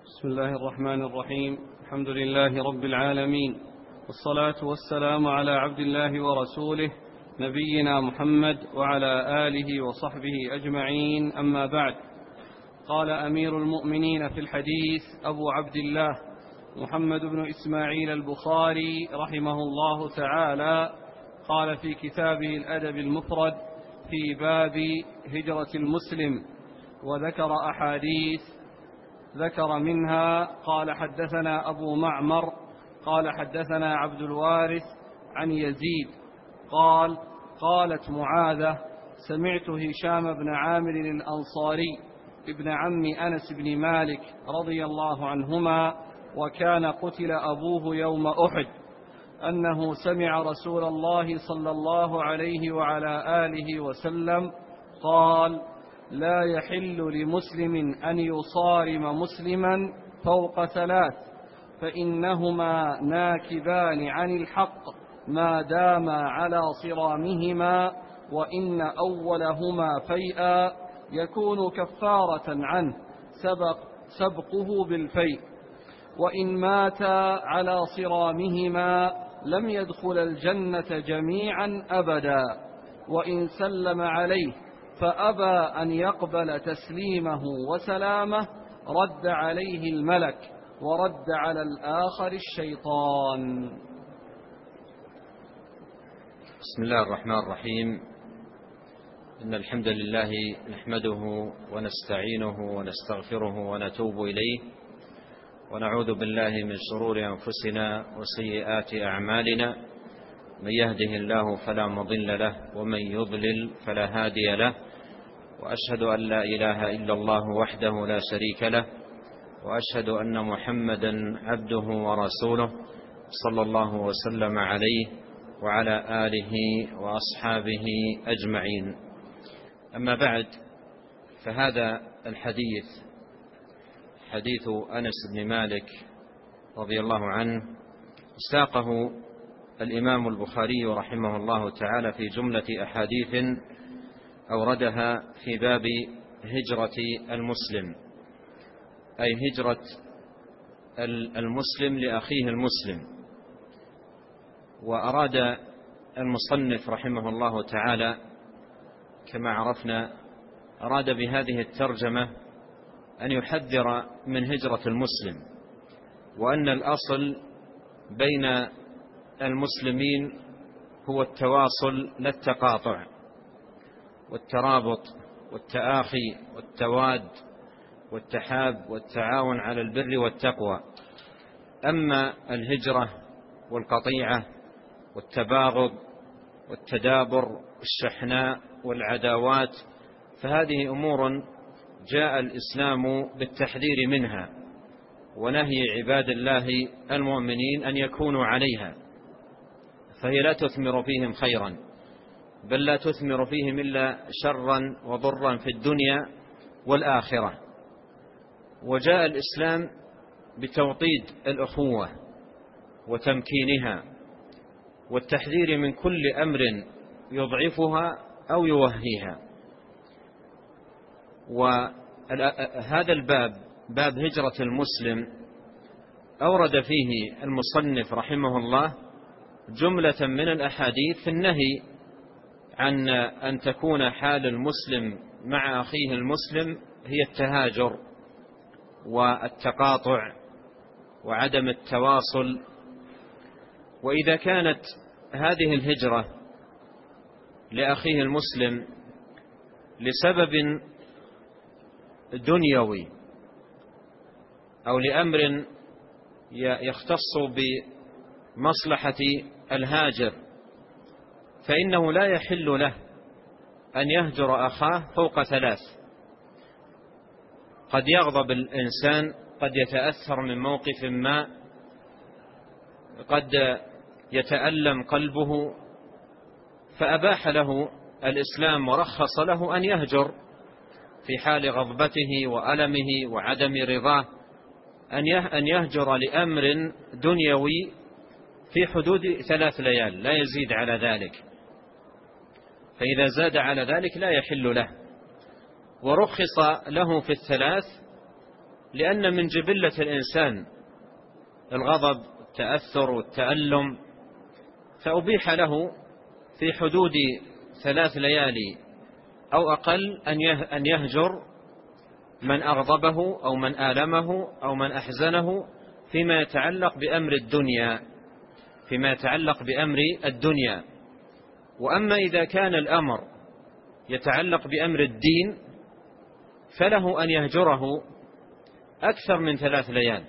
بسم الله الرحمن الرحيم. الحمد لله رب العالمين، والصلاة والسلام على عبد الله ورسوله نبينا محمد وعلى آله وصحبه أجمعين، أما بعد. قال أمير المؤمنين في الحديث أبو عبد الله محمد بن إسماعيل البخاري رحمه الله تعالى، قال في كتابه الأدب المفرد في باب هجرة المسلم، وذكر أحاديث، ذكر منها: قال حدثنا أبو معمر قال حدثنا عبد الوارث عن يزيد قال: قالت معاذة: سمعت هشام بن عامر الأنصاري ابن عم أنس بن مالك رضي الله عنهما، وكان قتل أبوه يوم أحد، أنه سمع رسول الله صلى الله عليه وعلى آله وسلم قال: لا يحل لمسلم أن يصارم مسلما فوق ثلاث، فإنهما ناكبان عن الحق ما داما على صرامهما، وإن أولهما فيئا يكون كفارة عنه سبقه بالفيء، وإن ماتا على صرامهما لم يدخل الجنة جميعا أبدا، وإن سلم عليه فأبى أن يقبل تسليمه وسلامه رد عليه الملك، ورد على الآخر الشيطان. بسم الله الرحمن الرحيم. إن الحمد لله نحمده ونستعينه ونستغفره ونتوب إليه، ونعوذ بالله من شرور أنفسنا وسيئات أعمالنا، من يهده الله فلا مضل له، ومن يضلل فلا هادي له، وأشهد أن لا إله إلا الله وحده لا شريك له، وأشهد أن محمدا عبده ورسوله صلى الله وسلم عليه وعلى آله وأصحابه أجمعين. أما بعد، فهذا الحديث حديث أنس بن مالك رضي الله عنه ساقه الإمام البخاري رحمه الله تعالى في جملة أحاديث أوردها في باب هجرة المسلم، أي هجرة المسلم لأخيه المسلم. وأراد المصنف رحمه الله تعالى كما عرفنا، أراد بهذه الترجمة أن يحذر من هجرة المسلم، وأن الأصل بين المسلمين هو التواصل لا التقاطع، والترابط والتآخي والتواد والتحاب والتعاون على البر والتقوى. أما الهجرة والقطيعة والتباغض والتدابر والشحناء والعداوات، فهذه أمور جاء الإسلام بالتحذير منها ونهي عباد الله المؤمنين أن يكونوا عليها، فهي لا تثمر فيهم خيرا، بل لا تثمر فيهم إلا شرا وضرا في الدنيا والآخرة. وجاء الإسلام بتوطيد الأخوة وتمكينها والتحذير من كل أمر يضعفها أو يوهيها. وهذا الباب، باب هجرة المسلم، أورد فيه المصنف رحمه الله جملة من الأحاديث في النهي عن أن تكون حال المسلم مع أخيه المسلم هي التهاجر والتقاطع وعدم التواصل. وإذا كانت هذه الهجرة لأخيه المسلم لسبب دنيوي أو لأمر يختص بمصلحة الهاجر، فإنه لا يحل له أن يهجر أخاه فوق ثلاث. قد يغضب الإنسان، قد يتأثر من موقف ما، قد يتألم قلبه، فأباح له الإسلام ورخص له أن يهجر في حال غضبته وألمه وعدم رضاه، أن يهجر لأمر دنيوي في حدود 3 ليال، لا يزيد على ذلك، فإذا زاد على ذلك لا يحل له. ورخص له في 3 لأن من جبلة الإنسان الغضب التأثر والتألم، فأبيح له في حدود 3 ليالي أو أقل أن يهجر من أغضبه أو من آلمه أو من أحزنه فيما يتعلق بأمر الدنيا. وأما إذا كان الأمر يتعلق بأمر الدين فله أن يهجره أكثر من 3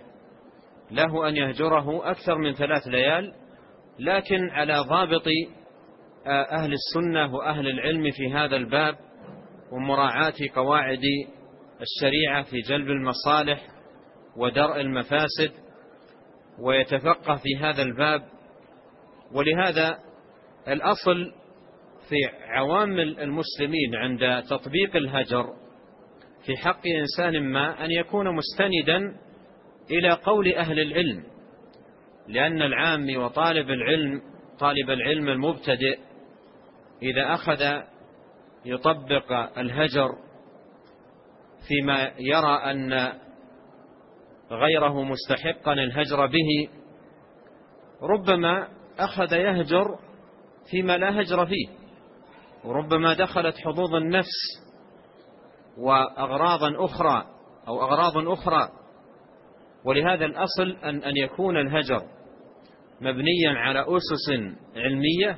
ليال، لكن على ضابط أهل السنة وأهل العلم في هذا الباب، ومراعاة قواعد الشريعة في جلب المصالح ودرء المفاسد، ويتفقه في هذا الباب. ولهذا الأصل في عوام المسلمين عند تطبيق الهجر في حق إنسان ما أن يكون مستندا إلى قول أهل العلم، لأن العام وطالب العلم المبتدئ إذا أخذ يطبق الهجر فيما يرى أن غيره مستحقا الهجر به، ربما أخذ يهجر فيما لا هجر فيه، وربما دخلت حظوظ النفس وأغراض أخرى. ولهذا الأصل أن يكون الهجر مبنيا على أسس علمية،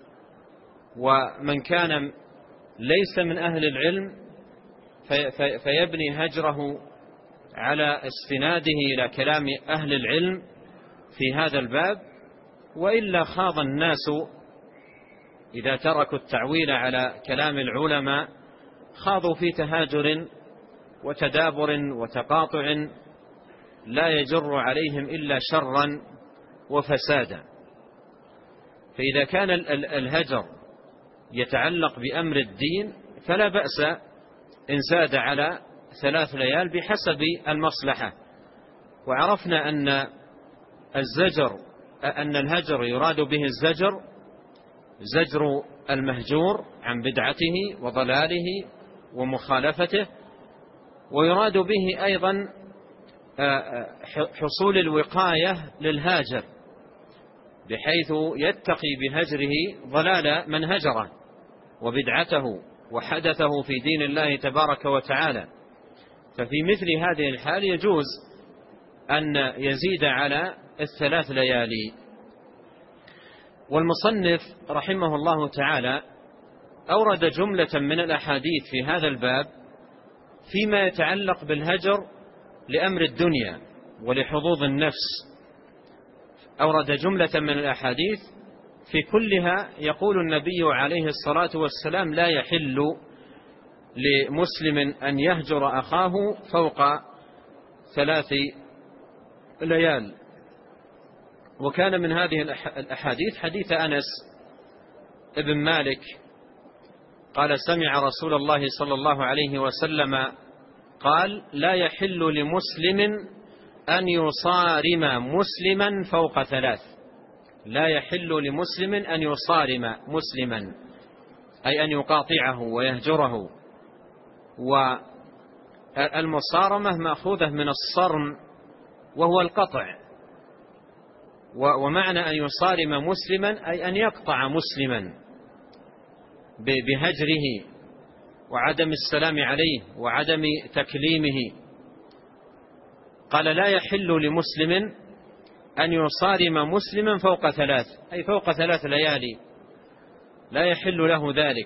ومن كان ليس من أهل العلم فيبني هجره على استناده إلى كلام أهل العلم في هذا الباب. وإلا خاض الناس إذا تركوا التعويل على كلام العلماء، خاضوا في تهاجر وتدابر وتقاطع لا يجر عليهم إلا شرا وفسادا. فإذا كان الهجر يتعلق بأمر الدين فلا بأس إن زاد على 3 ليال بحسب المصلحة. وعرفنا أن الهجر يراد به زجر المهجور عن بدعته وضلاله ومخالفته، ويراد به أيضا حصول الوقاية للهاجر بحيث يتقي بهجره ضلال من هجره وبدعته وحدثه في دين الله تبارك وتعالى. ففي مثل هذه الحال يجوز أن يزيد على 3 ليالي. والمصنف رحمه الله تعالى أورد جملة من الأحاديث في هذا الباب فيما يتعلق بالهجر لأمر الدنيا ولحظوظ النفس. أورد جملة من الأحاديث في كلها يقول النبي عليه الصلاة والسلام: لا يحل لمسلم أن يهجر أخاه فوق 3 ليال. وكان من هذه الأحاديث حديث أنس ابن مالك قال: سمع رسول الله صلى الله عليه وسلم قال: لا يحل لمسلم أن يصارم مسلما فوق 3. لا يحل لمسلم أن يصارم مسلما، أي أن يقاطعه ويهجره. والمصارمة مأخوذة من الصرم وهو القطع، ومعنى أن يصارم مسلما أي أن يقطع مسلما بهجره وعدم السلام عليه وعدم تكليمه. قال: لا يحل لمسلم أن يصارم مسلما فوق 3، أي فوق 3 ليالي، لا يحل له ذلك.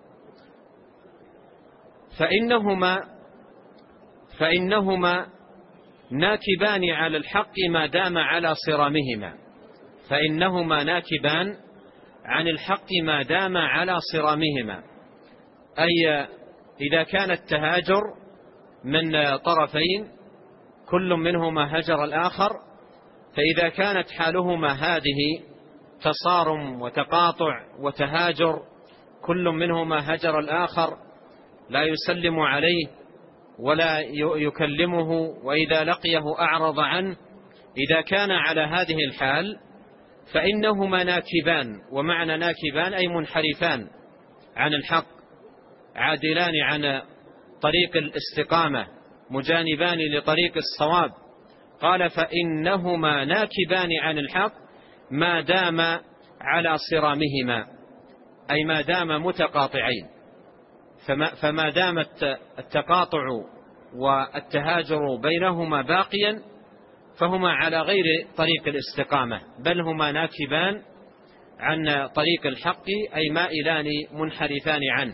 فإنهما ناكبان على الحق ما دام على صرامهما. فإنهما ناكبان عن الحق ما دام على صرامهما، أي إذا كان التهاجر من طرفين كل منهما هجر الآخر، فإذا كانت حالهما هذه تصارم وتقاطع وتهاجر، كل منهما هجر الآخر، لا يسلم عليه ولا يكلمه، وإذا لقيه أعرض عنه، إذا كان على هذه الحال فإنهما ناكبان. ومعنى ناكبان أي منحرفان عن الحق، عادلان عن طريق الاستقامة مجانبان لطريق الصواب. قال فإنهما ناكبان عن الحق ما دام على صرامهما، أي ما دام متقاطعين. فما دام التقاطع والتهاجر بينهما باقيا فهما على غير طريق الاستقامة، بل هما ناكبان عن طريق الحق، أي مائلان منحرفان عنه.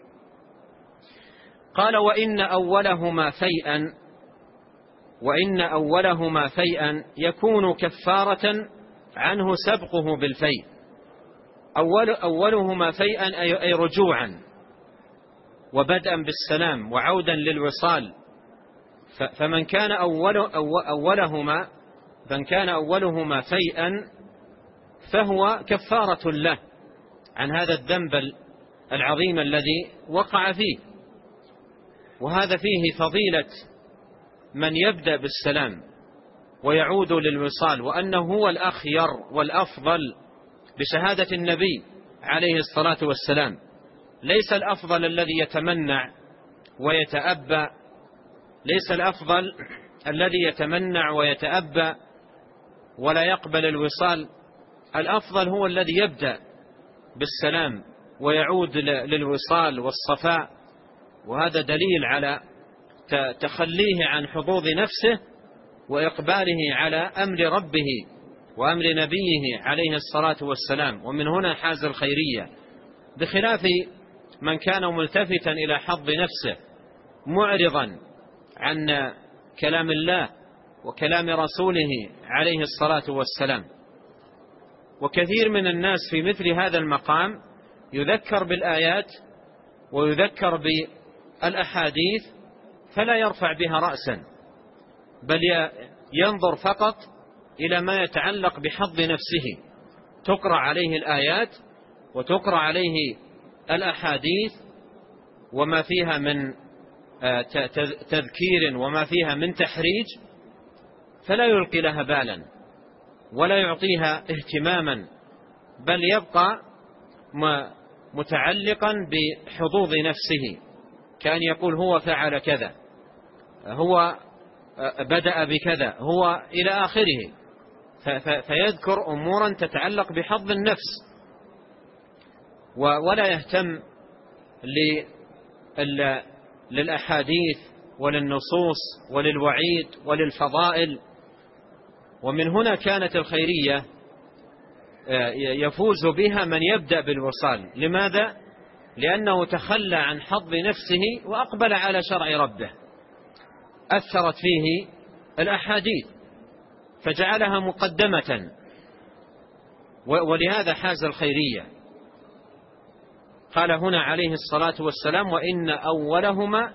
قال وإن أولهما فيئا يكون كفارة عنه سبقه بالفيء. أولهما فيئا أي رجوعا وبدءا بالسلام وعودا للوصال. فمن كان أولهما فيئا فهو كفارة له عن هذا الذنب العظيم الذي وقع فيه. وهذا فيه فضيلة من يبدأ بالسلام ويعود للوصال، وأنه هو الأخير والأفضل بشهادة النبي عليه الصلاة والسلام. ليس الأفضل الذي يتمنع ويتأبى، ليس الأفضل الذي يتمنع ويتأبى ولا يقبل الوصال. الأفضل هو الذي يبدأ بالسلام ويعود للوصال والصفاء. وهذا دليل على تخليه عن حظوظ نفسه وإقباله على أمر ربه وأمر نبيه عليه الصلاة والسلام. ومن هنا حاز الخيرية، بخلاف من كان ملتفتا إلى حظ نفسه معرضا عن كلام الله وكلام رسوله عليه الصلاة والسلام. وكثير من الناس في مثل هذا المقام يذكر بالآيات ويذكر بالأحاديث فلا يرفع بها رأسا، بل ينظر فقط إلى ما يتعلق بحظ نفسه. تقرأ عليه الآيات وتقرأ عليه الأحاديث وما فيها من تذكير وما فيها من تحريج، فلا يلقي لها بالا ولا يعطيها اهتماما، بل يبقى متعلقا بحظوظ نفسه، كان يقول هو فعل كذا، هو بدأ بكذا، هو إلى آخره. فيذكر أمورا تتعلق بحظ النفس ولا يهتم للأحاديث وللنصوص وللوعيد وللفضائل. ومن هنا كانت الخيرية يفوز بها من يبدأ بالوصال. لماذا؟ لأنه تخلى عن حظ نفسه وأقبل على شرع ربه، أثرت فيه الأحاديث فجعلها مقدمة، ولهذا حاز الخيرية. قال هنا عليه الصلاة والسلام وإن أولهما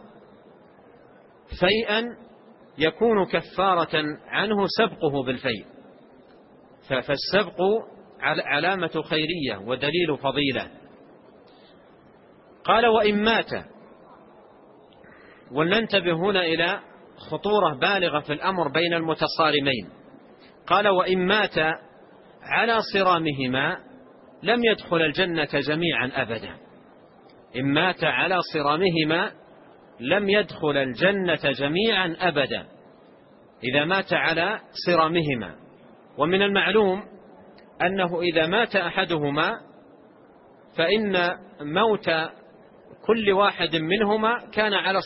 فيئا يكون كفارة عنه سبقه بالفيء. فالسبق علامة خيرية ودليل فضيلة. قال وإن مات، ولننتبه هنا إلى خطورة بالغة في الأمر بين المتصارمين. قال وإن مات على صرامهما لم يدخل الجنة جميعا أبدا. إن مات على صرامهما لم يدخل الجنة جميعا أبدا إذا مات على صرامهما. ومن المعلوم أنه إذا مات أحدهما فإن موت كل واحد منهما كان على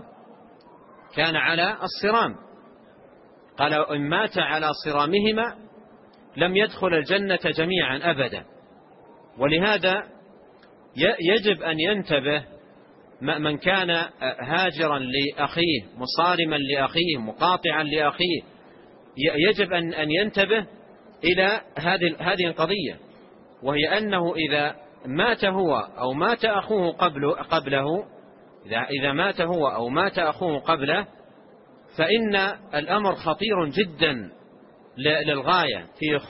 الصرام. قال إن مات على صرامهما لم يدخل الجنة جميعا أبدا. ولهذا يجب أن ينتبه من كان هاجرا لأخيه، مصارما لأخيه، مقاطعا لأخيه، يجب أن ينتبه إلى هذه القضية، وهي أنه إذا مات هو أو مات أخوه قبله، إذا مات هو أو مات أخوه قبله، فإن الأمر خطير جدا للغاية، فيه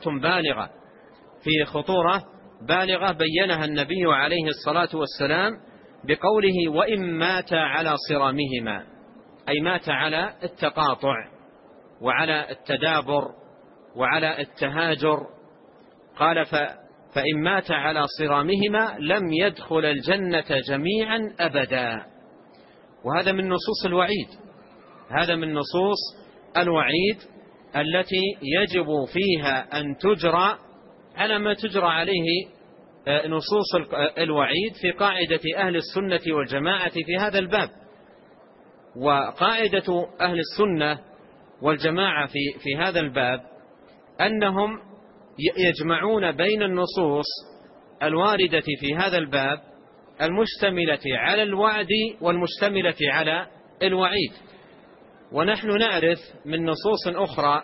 خطورة بالغة بينها النبي عليه الصلاة والسلام بقوله وإن مات على صرامهما، أي مات على التقاطع وعلى التدابر وعلى التهاجر. قال فإن مات على صرامهما لم يدخل الجنة جميعا أبدا. وهذا من نصوص الوعيد، هذا من نصوص الوعيد التي يجب فيها أن تجرى على ما تجرى عليه نصوص الوعيد في قاعدة أهل السنة والجماعة في هذا الباب. وقاعدة أهل السنة والجماعة في هذا الباب أنهم يجمعون بين النصوص الواردة في هذا الباب المشتملة على الوعد والمشتملة على الوعيد. ونحن نعرف من نصوص أخرى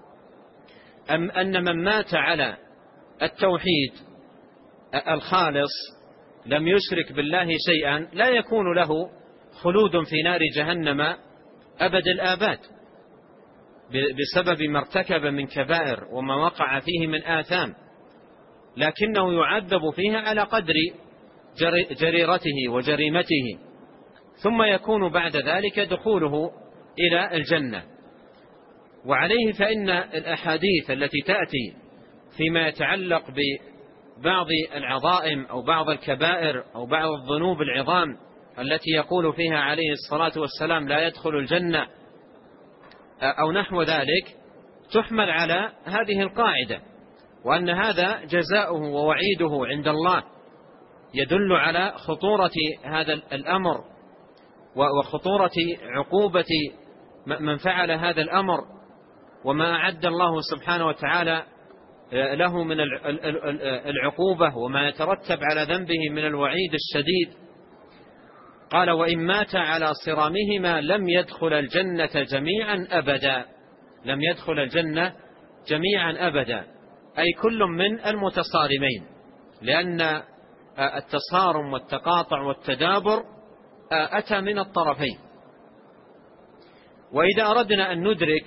أن من مات على التوحيد الخالص لم يشرك بالله شيئا لا يكون له خلود في نار جهنم أبد الآباد بسبب ما ارتكب من كبائر وما وقع فيه من آثام، لكنه يعذب فيها على قدر جريرته وجريمته، ثم يكون بعد ذلك دخوله إلى الجنة. وعليه فإن الأحاديث التي تأتي فيما يتعلق ببعض العظائم أو بعض الكبائر أو بعض الذنوب العظام التي يقول فيها عليه الصلاة والسلام لا يدخل الجنة أو نحو ذلك تحمل على هذه القاعدة، وأن هذا جزاؤه ووعيده عند الله، يدل على خطورة هذا الأمر وخطورة عقوبة من فعل هذا الأمر، وما أعد الله سبحانه وتعالى له من العقوبة وما يترتب على ذنبه من الوعيد الشديد. قال وإن مات على صرامهما لم يدخل الجنة جميعا أبدا، لم يدخل الجنة جميعا أبدا، أي كل من المتصارمين، لأن التصارم والتقاطع والتدابر أتى من الطرفين. وإذا أردنا أن ندرك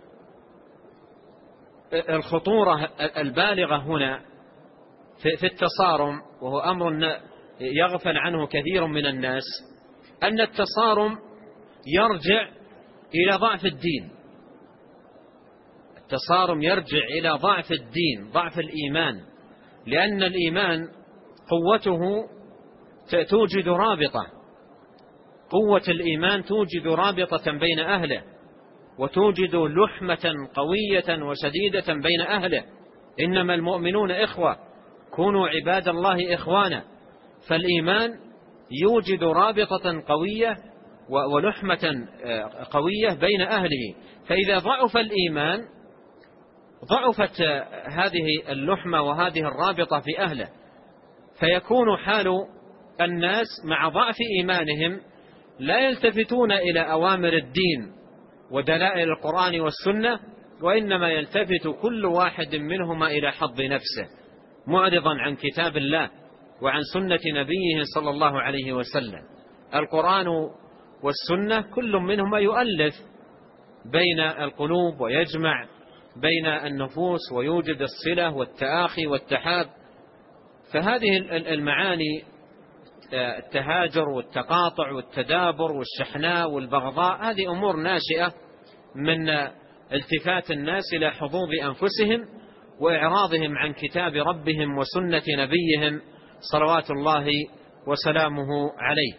الخطورة البالغة هنا في التصارم، وهو أمر يغفل عنه كثير من الناس، أن التصارم يرجع إلى ضعف الدين. التصارم يرجع إلى ضعف الدين، ضعف الإيمان، لأن الإيمان قوته توجد رابطة، قوة الإيمان توجد رابطة بين أهله، وتوجد لحمة قوية وشديدة بين أهله. إنما المؤمنون إخوة، كونوا عباد الله إخوانا. فالإيمان يوجد رابطة قوية ولحمة قوية بين أهله، فإذا ضعف الإيمان ضعفت هذه اللحمة وهذه الرابطة في أهله، فيكون حال الناس مع ضعف إيمانهم لا يلتفتون إلى أوامر الدين ودلائل القرآن والسنة، وإنما يلتفت كل واحد منهما إلى حظ نفسه، معرضا عن كتاب الله وعن سنة نبيه صلى الله عليه وسلم. القرآن والسنة كل منهما يؤلف بين القلوب ويجمع بين النفوس ويوجد الصلة والتآخي والتحاب. فهذه المعاني، التهاجر والتقاطع والتدابر والشحناء والبغضاء، هذه أمور ناشئة من التفات الناس إلى حظوظ أنفسهم وإعراضهم عن كتاب ربهم وسنة نبيهم صلوات الله وسلامه عليه.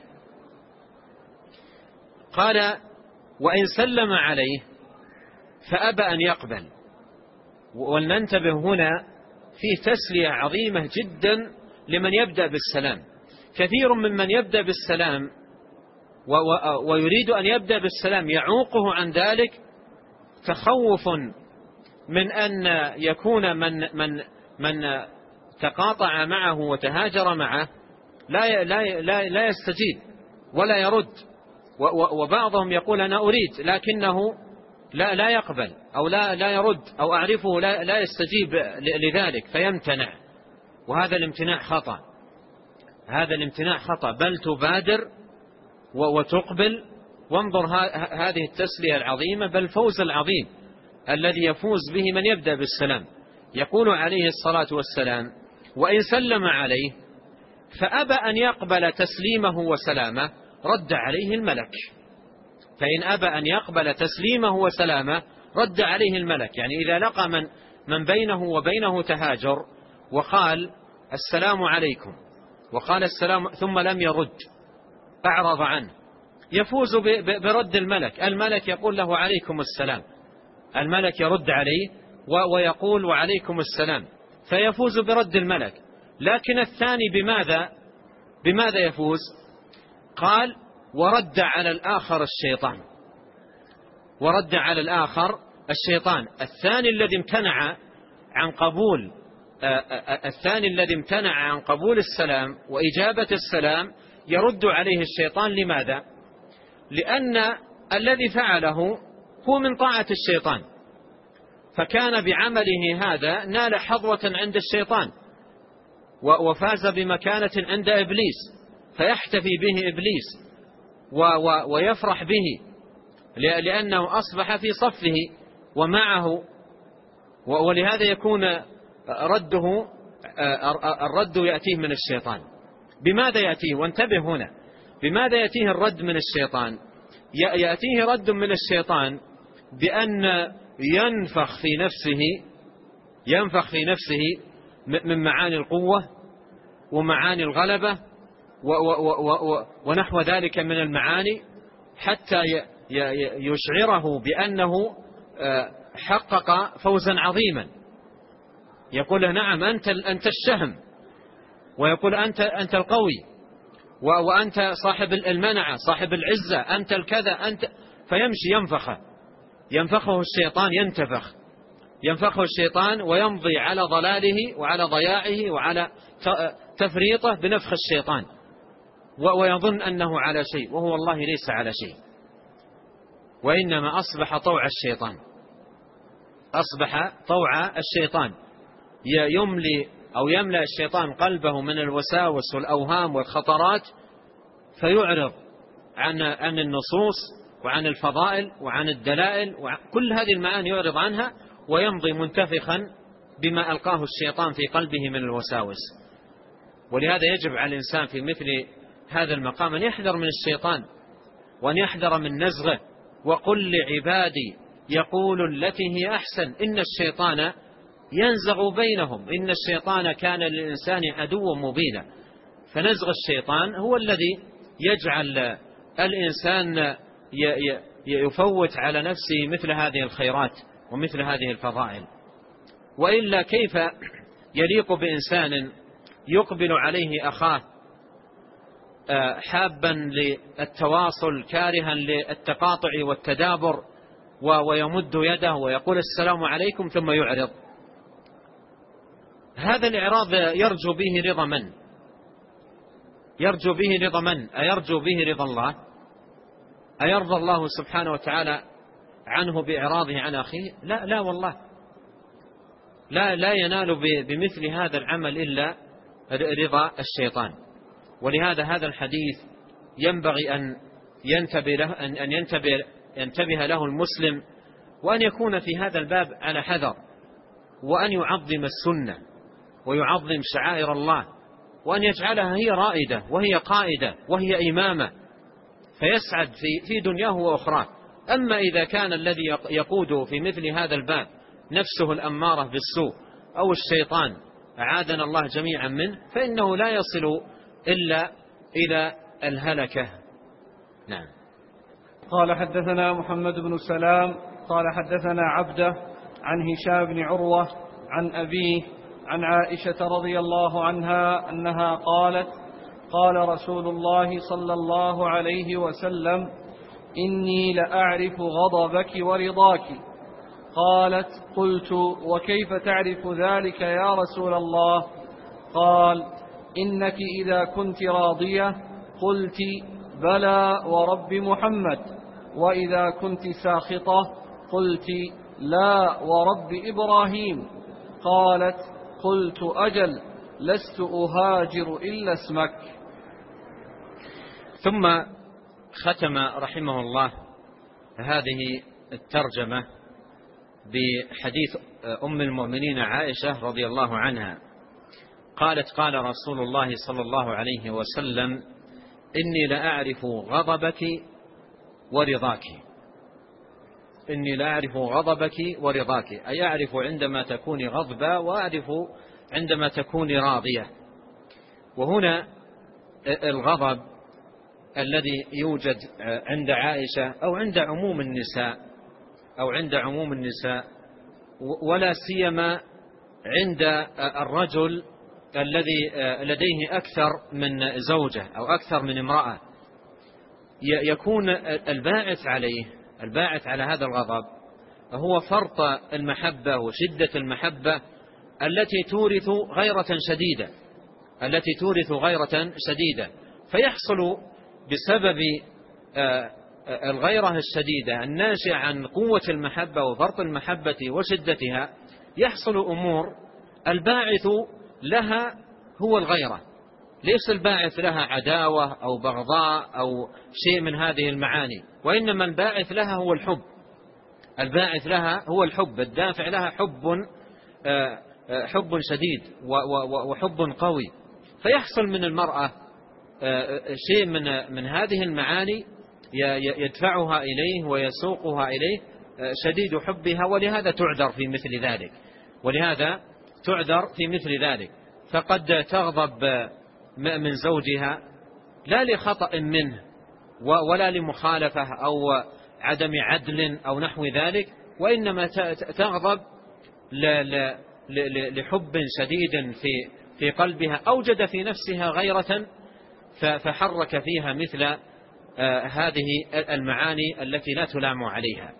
قال وإن سلم عليه فأبى أن يقبل. ولننتبه هنا فيه تسلية عظيمة جدا لمن يبدأ بالسلام. كثير ممن يبدأ بالسلام ويريد أن يبدأ بالسلام يعوقه عن ذلك تخوف من أن يكون من تقاطع معه وتهاجر معه لا يستجيب ولا يرد، وبعضهم يقول أنا أريد لكنه لا يقبل أو لا يرد أو أعرفه لا يستجيب لذلك فيمتنع. وهذا الامتناع خطأ، هذا الامتناع خطأ، بل تبادر وتقبل. وانظر هذه التسلية العظيمة، بل الفوز العظيم الذي يفوز به من يبدأ بالسلام. يقول عليه الصلاة والسلام وإن سلم عليه فأبى أن يقبل تسليمه وسلامه رد عليه الملك. فإن أبى أن يقبل تسليمه وسلامه رد عليه الملك، يعني إذا لقى من بينه وبينه تهاجر وقال السلام عليكم وقال السلام ثم لم يرد، أعرض عنه، يفوز برد الملك يقول له عليكم السلام، الملك يرد عليه ويقول وعليكم السلام، فيفوز برد الملك. لكن الثاني بماذا يفوز؟ قال ورد على الآخر الشيطان، ورد على الآخر الشيطان. الثاني الذي امتنع عن قبول السلام وإجابة السلام يرد عليه الشيطان. لماذا؟ لأن الذي فعله هو من طاعة الشيطان، فكان بعمله هذا نال حظوة عند الشيطان وفاز بمكانة عند إبليس، فيحتفي به إبليس ويفرح به لأنه أصبح في صفه ومعه. ولهذا يكون الرد يأتيه من الشيطان. بماذا يأتيه؟ وانتبه هنا، بماذا يأتيه الرد من الشيطان؟ يأتيه رد من الشيطان بأن ينفخ في نفسه من معاني القوة ومعاني الغلبة ونحو ذلك من المعاني، حتى يشعره بأنه حقق فوزا عظيما. يقول له نعم أنت الشهم، ويقول أنت القوي، وأنت صاحب المنعة، صاحب العزة، أنت الكذا، فيمشي ينفخه الشيطان، ينفخه الشيطان ويمضي على ضلاله وعلى ضياعه وعلى تفريطه بنفخ الشيطان، ويظن أنه على شيء، وهو والله ليس على شيء، وإنما أصبح طوع الشيطان يملأ الشيطان قلبه من الوساوس والأوهام والخطرات، فيعرض عن النصوص وعن الفضائل وعن الدلائل وكل هذه المعاني يعرض عنها، ويمضي منتفخا بما ألقاه الشيطان في قلبه من الوساوس. ولهذا يجب على الإنسان في مثل هذا المقام أن يحذر من الشيطان وأن يحذر من نزغه. وقل لعبادي يقول التي هي أحسن إن الشيطان ينزغ بينهم إن الشيطان كان للإنسان عدوا مبينا. فنزغ الشيطان هو الذي يجعل الإنسان يفوت على نفسه مثل هذه الخيرات ومثل هذه الفضائل. وإلا كيف يليق بإنسان يقبل عليه أخاه حابا للتواصل كارها للتقاطع والتدابر ويمد يده ويقول السلام عليكم ثم يعرض؟ هذا الإعراض يرجو به رضا من؟ أيرجو به رضا الله؟ أيرضى الله سبحانه وتعالى عنه بإعراضه عن أخيه؟ لا والله، لا ينال بمثل هذا العمل إلا رضا الشيطان. ولهذا هذا الحديث ينبغي أن ينتبه له المسلم، وأن يكون في هذا الباب على حذر، وأن يعظم السنة ويعظم شعائر الله، وأن يجعلها هي رائدة وهي قائدة وهي إمامة، فيسعد في دنياه وأخراه. أما إذا كان الذي يقود في مثل هذا الباب نفسه الأمارة بالسوء أو الشيطان أعاذنا الله جميعا منه، فإنه لا يصل إلا إلى الهلكة. نعم. قال حدثنا محمد بن سلام قال حدثنا عبده عن هشام بن عروة عن أبيه عن عائشة رضي الله عنها أنها قالت: قال رسول الله صلى الله عليه وسلم: إني لأعرف غضبك ورضاك. قالت: قلت: وكيف تعرف ذلك يا رسول الله؟ قال: إنك إذا كنت راضية قلت: بلى ورب محمد، وإذا كنت ساخطة قلت: لا ورب إبراهيم. قالت: قلت: أجل، لست أهاجر إلا اسمك. ثم ختم رحمه الله هذه الترجمة بحديث أم المؤمنين عائشة رضي الله عنها قالت: قال رسول الله صلى الله عليه وسلم: إني لأعرف غضبك ورضاك. إني لأعرف غضبك ورضاك، أي أعرف عندما تكوني غضبة وأعرف عندما تكوني راضية. وهنا الغضب الذي يوجد عند عائشة أو عند عموم النساء ولا سيما عند الرجل الذي لديه أكثر من زوجة أو أكثر من امرأة، يكون الباعث على هذا الغضب هو فرط المحبة وشدة المحبة التي تورث غيرة شديدة، فيحصل بسبب الغيرة الشديدة الناشئة عن قوة المحبة وفرط المحبة وشدتها، يحصل أمور الباعث لها هو الغيرة، ليس الباعث لها عداوة أو بغضاء أو شيء من هذه المعاني، وإنما الباعث لها هو الحب، الدافع لها حب شديد وحب قوي، فيحصل من المرأة شيء من هذه المعاني يدفعها إليه ويسوقها إليه شديد حبها، ولهذا تعذر في مثل ذلك. فقد تغضب من زوجها لا لخطأ منه ولا لمخالفة أو عدم عدل أو نحو ذلك، وإنما تغضب لحب شديد في قلبها أوجد في نفسها غيرة فحرك فيها مثل هذه المعاني التي لا تلام عليها.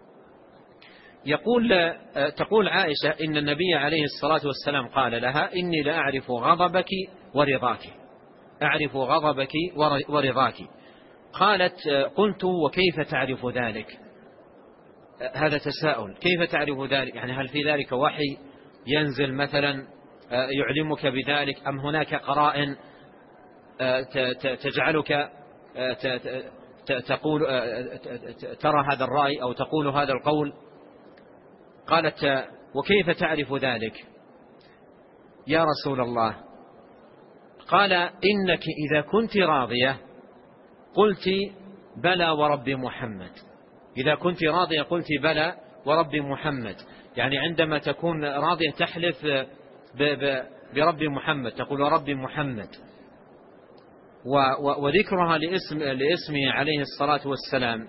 تقول عائشة إن النبي عليه الصلاة والسلام قال لها: إني لأعرف غضبك ورضاك. قالت: قلت: وكيف تعرف ذلك؟ هذا تساؤل، كيف تعرف ذلك؟ يعني هل في ذلك وحي ينزل مثلا يعلمك بذلك، أم هناك قرائن تجعلك تقول ترى هذا الرأي أو تقول هذا القول؟ قالت: وكيف تعرف ذلك يا رسول الله؟ قال: إنك إذا كنت راضية قلت بلى ورب محمد. إذا كنت راضية قلت بلى ورب محمد، يعني عندما تكون راضية تحلف برب محمد، تقول ورب محمد. وذكرها لاسمه عليه الصلاة والسلام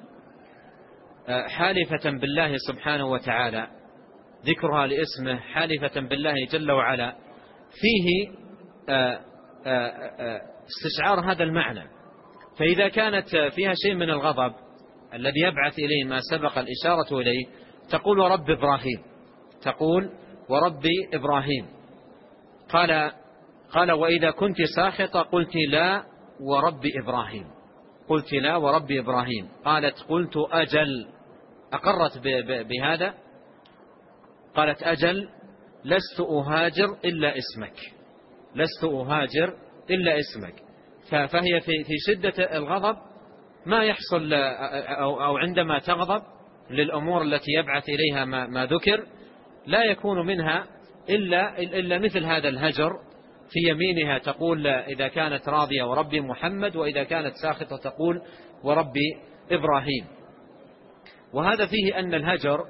حالفة بالله سبحانه وتعالى، ذكرها لاسمه حالفة بالله جل وعلا فيه استشعار هذا المعنى. فإذا كانت فيها شيء من الغضب الذي يبعث إليه ما سبق الإشارة إليه، تقول ورب إبراهيم. قال: وإذا كنت ساخطة قلت لا ورب إبراهيم. قالت: قلت أجل. أقرت بهذا. قالت: أجل لست أهاجر إلا اسمك. فهي في شدة الغضب ما يحصل، أو عندما تغضب للأمور التي يبعث إليها ما ذكر، لا يكون منها إلا مثل هذا الهجر في يمينها، تقول إذا كانت راضية ورب محمد، وإذا كانت ساخطة تقول ورب إبراهيم. وهذا فيه أن الهجر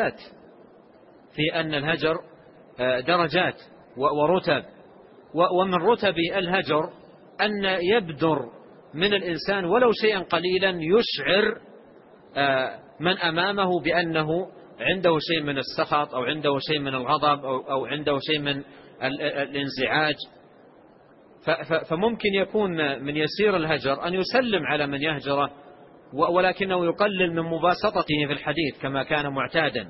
درجات ورتب، ومن رتب الهجر أن يبدر من الإنسان ولو شيئا قليلا يشعر من أمامه بأنه عنده شيء من السخط أو عنده شيء من الغضب أو عنده شيء من الانزعاج. فممكن يكون من يسير الهجر أن يسلم على من يهجره، ولكنه يقلل من مباسطته في الحديث كما كان معتادا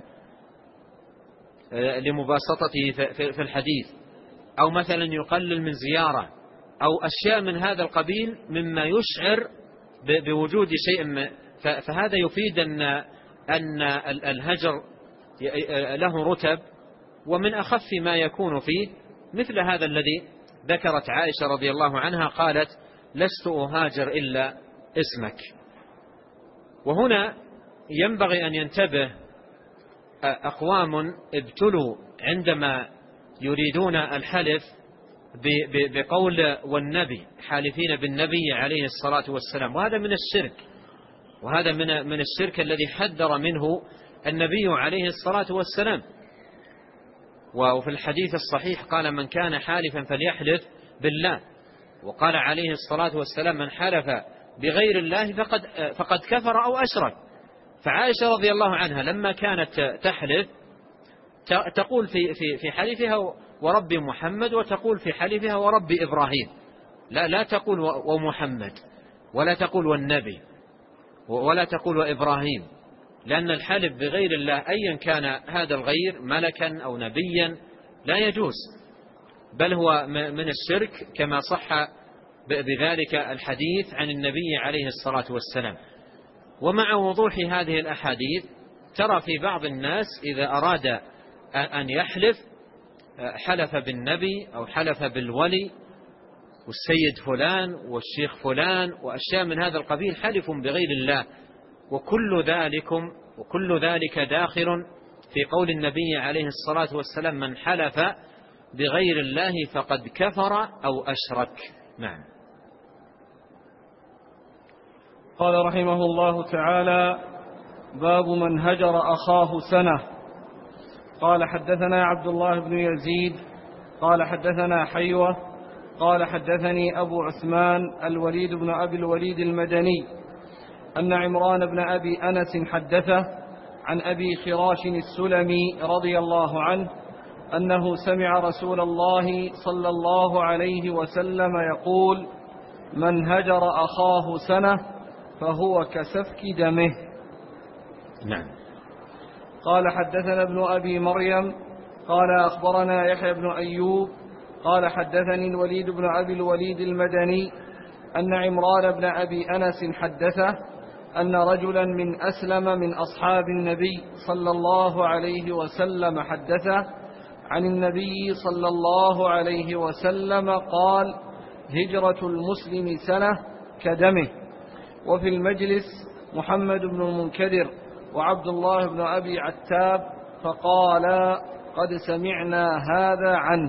لمباسطته في الحديث، أو مثلا يقلل من زيارة أو أشياء من هذا القبيل مما يشعر بوجود شيء. فهذا يفيد أن الهجر له رتب، ومن أخف ما يكون فيه مثل هذا الذي ذكرت عائشة رضي الله عنها، قالت: لست أهاجر إلا اسمك. وهنا ينبغي أن ينتبه أقوام ابتلوا عندما يريدون الحلف بقول والنبي، حالفين بالنبي عليه الصلاة والسلام، وهذا من الشرك، وهذا من الشرك الذي حذر منه النبي عليه الصلاة والسلام. وفي الحديث الصحيح قال: من كان حالفا فليحلف بالله. وقال عليه الصلاة والسلام: من حلف بغير الله فقد كفر أو أشرك. فعائشة رضي الله عنها لما كانت تحلف تقول في حلفها ورب محمد، وتقول في حلفها ورب إبراهيم، لا تقول ومحمد، ولا تقول والنبي، ولا تقول وإبراهيم، لأن الحلف بغير الله أيا كان هذا الغير ملكا أو نبيا لا يجوز، بل هو من الشرك كما صح بذلك الحديث عن النبي عليه الصلاة والسلام. ومع وضوح هذه الأحاديث ترى في بعض الناس إذا أراد أن يحلف حلف بالنبي أو حلف بالولي والسيد فلان والشيخ فلان وأشياء من هذا القبيل، حلف بغير الله، وكل ذلك داخل في قول النبي عليه الصلاة والسلام: من حلف بغير الله فقد كفر أو أشرك. نعم. قال رحمه الله تعالى: باب من هجر أخاه سنة. قال حدثنا عبد الله بن يزيد قال حدثنا حيوة قال حدثني أبو عثمان الوليد بن أبي الوليد المدني أن عمران بن أبي أنس حدثه عن أبي خراش السلمي رضي الله عنه أنه سمع رسول الله صلى الله عليه وسلم يقول: من هجر أخاه سنة فهو كسفك دمه. نعم. قال حدثنا ابن أبي مريم قال أخبرنا يحيى بن أيوب قال حدثني الوليد بن أبي الوليد المدني أن عمران بن أبي أنس حدثه أن رجلا من أسلم من أصحاب النبي صلى الله عليه وسلم حدثه عن النبي صلى الله عليه وسلم قال: هجرة المسلم سنة كدمه. وفي المجلس محمد بن المنكدر وعبد الله بن أبي عتاب فقال: قد سمعنا هذا عنه.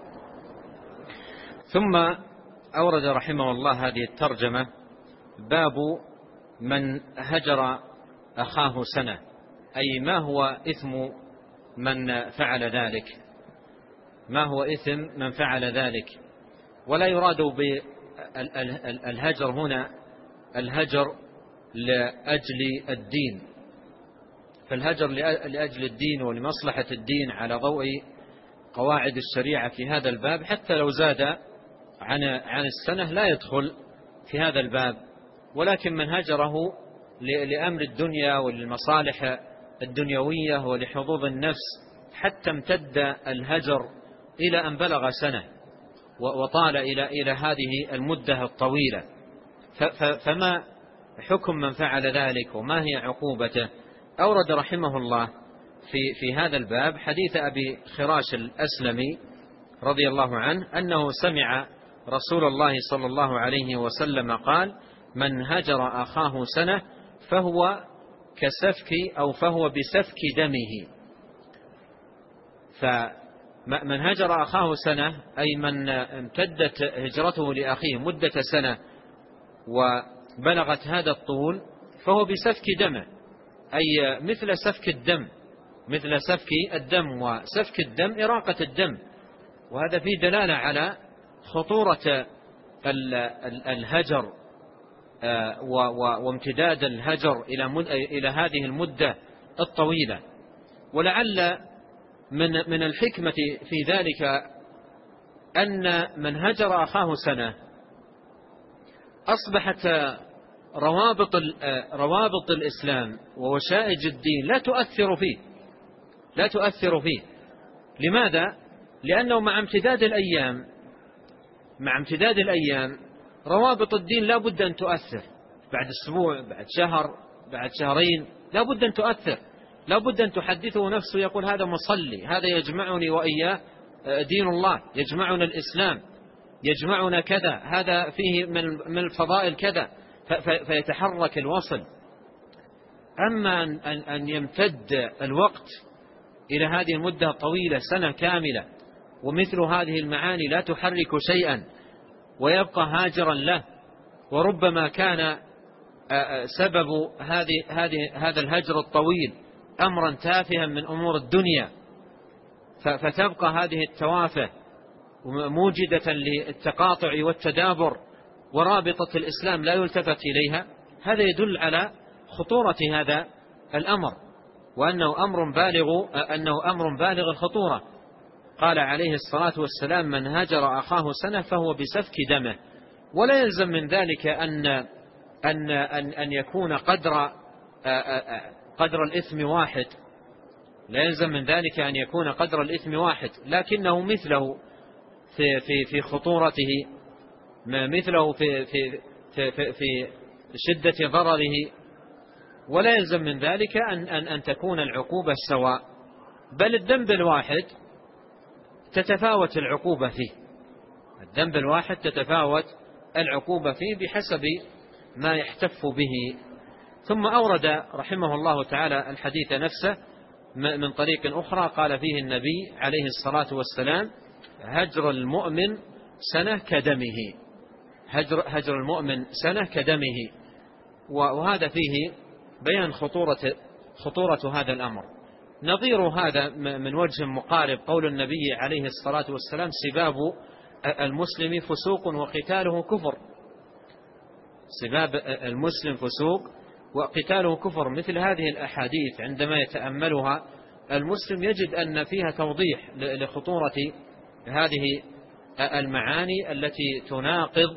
ثم أورد رحمه الله هذه الترجمة: باب من هجر أخاه سنة، أي ما هو إثم من فعل ذلك، ما هو إثم من فعل ذلك. ولا يراد بالهجر هنا الهجر لأجل الدين، فالهجر لأجل الدين ولمصلحة الدين على ضوء قواعد الشريعة في هذا الباب، حتى لو زاد عن السنة لا يدخل في هذا الباب. ولكن من هجره لأمر الدنيا وللمصالح الدنيوية ولحظوظ النفس حتى امتد الهجر إلى أن بلغ سنة وطال إلى هذه المدة الطويلة، فما حكم من فعل ذلك وما هي عقوبته؟ أورد رحمه الله في هذا الباب حديث أبي خراش الأسلمي رضي الله عنه أنه سمع رسول الله صلى الله عليه وسلم قال: من هجر أخاه سنة فهو كسفك أو فهو بسفك دمه. فمن هجر أخاه سنة أي من امتدت هجرته لأخيه مدة سنة وبلغت هذا الطول فهو بسفك دمه، أي مثل سفك الدم، مثل سفك الدم، وسفك الدم إراقة الدم. وهذا فيه دلالة على خطورة الهجر وامتداد الهجر إلى هذه المدة الطويلة. ولعل من الحكمة في ذلك أن من هجر أخاه سنة أصبحت روابط الإسلام ووشائج الدين لا تؤثر فيه. لماذا؟ لأنه مع امتداد الأيام روابط الدين لا بد أن تؤثر، بعد أسبوع، بعد شهر، بعد شهرين، لا بد أن تؤثر، لا بد أن تحدثه نفسه يقول: هذا مصلي، هذا يجمعني وإياه دين الله، يجمعنا الإسلام، يجمعنا كذا، هذا فيه من الفضائل كذا، فيتحرك الوصل. أما أن يمتد الوقت إلى هذه المدة الطويلة سنة كاملة ومثل هذه المعاني لا تحرك شيئا ويبقى هاجرا له، وربما كان سبب هذا الهجر الطويل أمرا تافها من أمور الدنيا، فتبقى هذه التوافه موجدة للتقاطع والتدابر ورابطة الإسلام لا يلتفت إليها، هذا يدل على خطورة هذا الأمر، وأنه أمر بالغ الخطورة. قال عليه الصلاة والسلام: من هجر أخاه سنة فهو بسفك دمه. ولا يلزم من ذلك أن يكون قدر الإثم واحد، لا يلزم من ذلك أن يكون قدر الإثم واحد، لكنه مثله في خطورته، مثله في شدة ضرره. ولا يلزم من ذلك أن تكون العقوبة سواء، بل الذنب الواحد تتفاوت العقوبة فيه، الذنب الواحد تتفاوت العقوبة فيه بحسب ما يحتف به. ثم أورد رحمه الله تعالى الحديث نفسه من طريق أخرى، قال فيه النبي عليه الصلاة والسلام: هجر المؤمن سنة كدمه، هجر المؤمن سنة كدمه. وهذا فيه بيان خطورة هذا الأمر. نظير هذا من وجه مقارب قول النبي عليه الصلاة والسلام: سباب المسلم فسوق وقتاله كفر. سباب المسلم فسوق وقتاله كفر. مثل هذه الأحاديث عندما يتأملها المسلم يجد أن فيها توضيح لخطورة هذه المعاني التي تناقض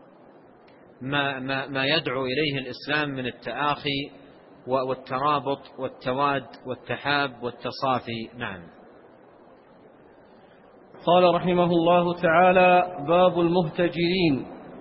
ما يدعو إليه الإسلام من التآخي والترابط والتواد والتحاب والتصافي. نعم. قال رحمه الله تعالى: باب المهتجرين.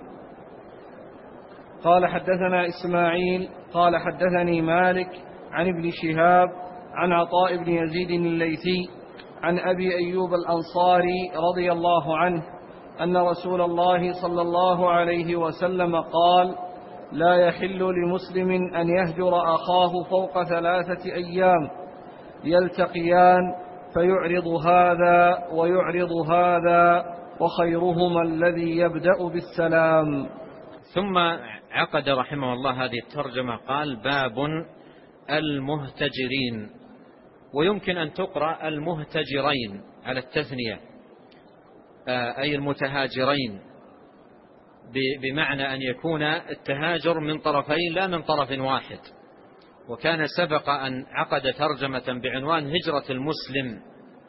قال حدثنا إسماعيل قال حدثني مالك عن ابن شهاب عن عطاء بن يزيد الليثي عن أبي أيوب الأنصاري رضي الله عنه أن رسول الله صلى الله عليه وسلم قال: لا يحل لمسلم أن يهجر أخاه فوق 3 أيام يلتقيان فيعرض هذا ويعرض هذا وخيرهما الذي يبدأ بالسلام. ثم عقد رحمه الله هذه الترجمة، قال: باب المهتجرين. ويمكن أن تقرأ المهتجرين على التثنية، أي المتهاجرين، بمعنى أن يكون التهاجر من طرفين لا من طرف واحد. وكان سبق أن عقد ترجمة بعنوان هجرة المسلم،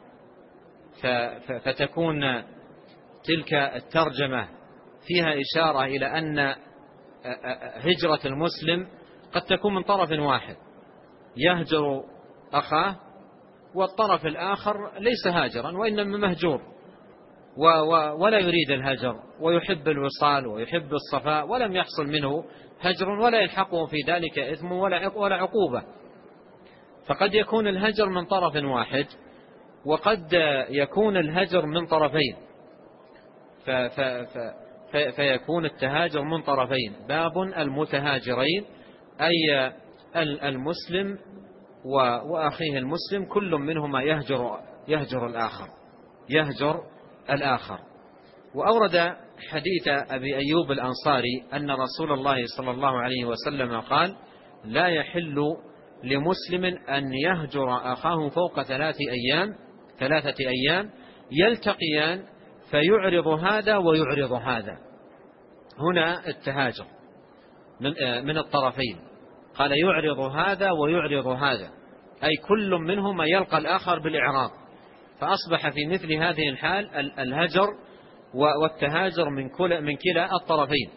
فتكون تلك الترجمة فيها إشارة إلى أن هجرة المسلم قد تكون من طرف واحد يهجر أخاه، والطرف الآخر ليس هاجرا وإنما مهجور ولا يريد الهجر ويحب الوصال ويحب الصفاء، ولم يحصل منه هجر ولا يلحقه في ذلك إثم ولا عقوبة. فقد يكون الهجر من طرف واحد، وقد يكون الهجر من طرفين، فيكون التهاجر من طرفين. باب المتهاجرين، أي المسلم وأخيه المسلم كل منهما يهجر الآخر. وأورد حديث أبي أيوب الأنصاري أن رسول الله صلى الله عليه وسلم قال: لا يحل لمسلم أن يهجر أخاه فوق 3 أيام يلتقيان فيعرض هذا ويعرض هذا. هنا التهاجر من الطرفين، قال يعرض هذا ويعرض هذا، أي كل منهما يلقى الآخر بالإعراض. فأصبح في مثل هذه الحال الهجر والتهاجر من كلا الطرفين،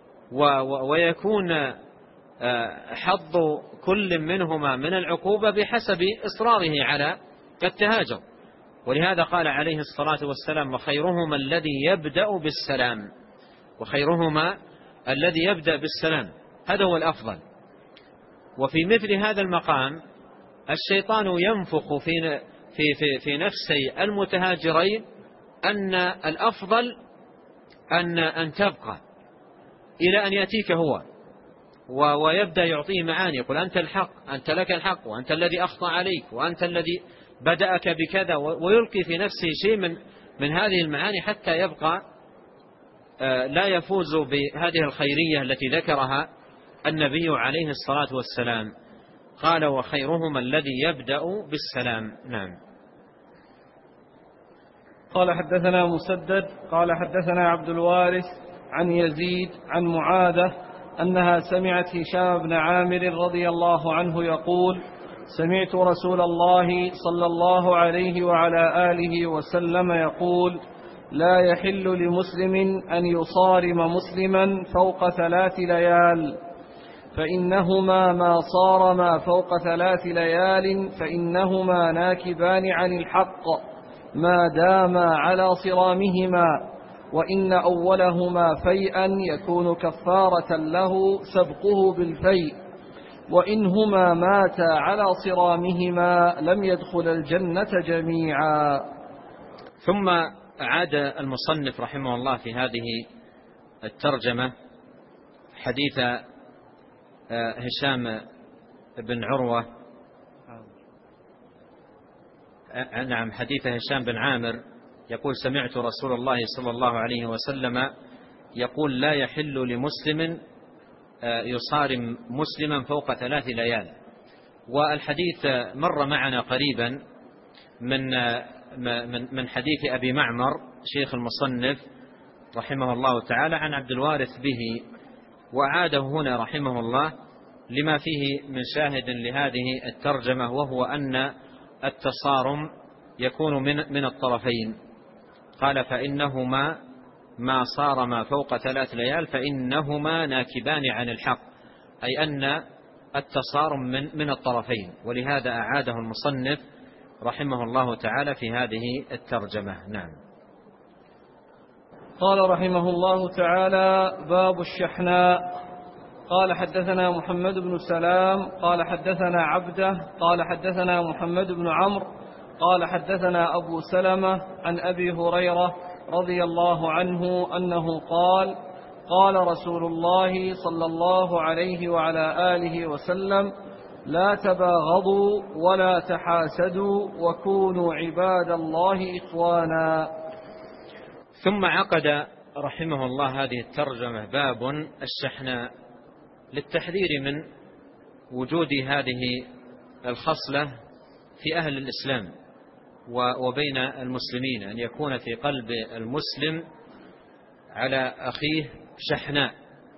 ويكون حظ كل منهما من العقوبة بحسب إصراره على التهاجر. ولهذا قال عليه الصلاة والسلام: وخيرهما الذي يبدأ بالسلام. هذا هو الأفضل. وفي مثل هذا المقام الشيطان ينفخ في نفسي المتهاجرين أن الأفضل أن تبقى إلى أن يأتيك هو، ويبدأ يعطيه معاني، يقول: أنت الحق، أنت لك الحق، وأنت الذي أخطأ عليك، وأنت الذي بدأك بكذا، ويلقي في نفسه شيء من هذه المعاني حتى يبقى لا يفوز بهذه الخيرية التي ذكرها النبي عليه الصلاة والسلام. قال: وخيرهما الذي يبدأ بالسلام. نعم. قال حدثنا مسدد قال حدثنا عبد الوارث عن يزيد عن معاذة أنها سمعت هشام بن عامر رضي الله عنه يقول: سمعت رسول الله صلى الله عليه وعلى آله وسلم يقول: لا يحل لمسلم أن يصارم مسلما فوق 3 ليال، فإنهما ما صارما فوق 3 ليال فإنهما ناكبان عن الحق ما داما على صرامهما، وإن أولهما فيئا يكون كفارة له سبقه بالفيء، وإنهما ماتا على صرامهما لم يدخل الجنة جميعا. ثم أعاد المصنف رحمه الله في هذه الترجمة حديث هشام بن عروة، نعم، حديث هشام بن عامر يقول: سمعت رسول الله صلى الله عليه وسلم يقول: لا يحل لمسلم يصارم مسلما فوق 3 ليال. والحديث مر معنا قريبا من حديث أبي معمر شيخ المصنف رحمه الله تعالى عن عبد الوارث به، وعاده هنا رحمه الله لما فيه من شاهد لهذه الترجمة، وهو أن التصارم يكون من الطرفين. قال: فإنهما ما صارما فوق 3 ليال فإنهما ناكبان عن الحق، أي أن التصارم من الطرفين، ولهذا أعاده المصنف رحمه الله تعالى في هذه الترجمة. نعم. قال رحمه الله تعالى: باب الشحناء. قال: حدثنا محمد بن سلام قال حدثنا عبده قال حدثنا محمد بن عمرو قال حدثنا أبو سلمة عن أبي هريرة رضي الله عنه أنه قال: قال رسول الله صلى الله عليه وعلى آله وسلم: لا تباغضوا ولا تحاسدوا وكونوا عباد الله إخوانا. ثم عقد رحمه الله هذه الترجمة: باب الشحناء، للتحذير من وجود هذه الخصلة في أهل الإسلام وبين المسلمين، أن يكون في قلب المسلم على أخيه شحناء.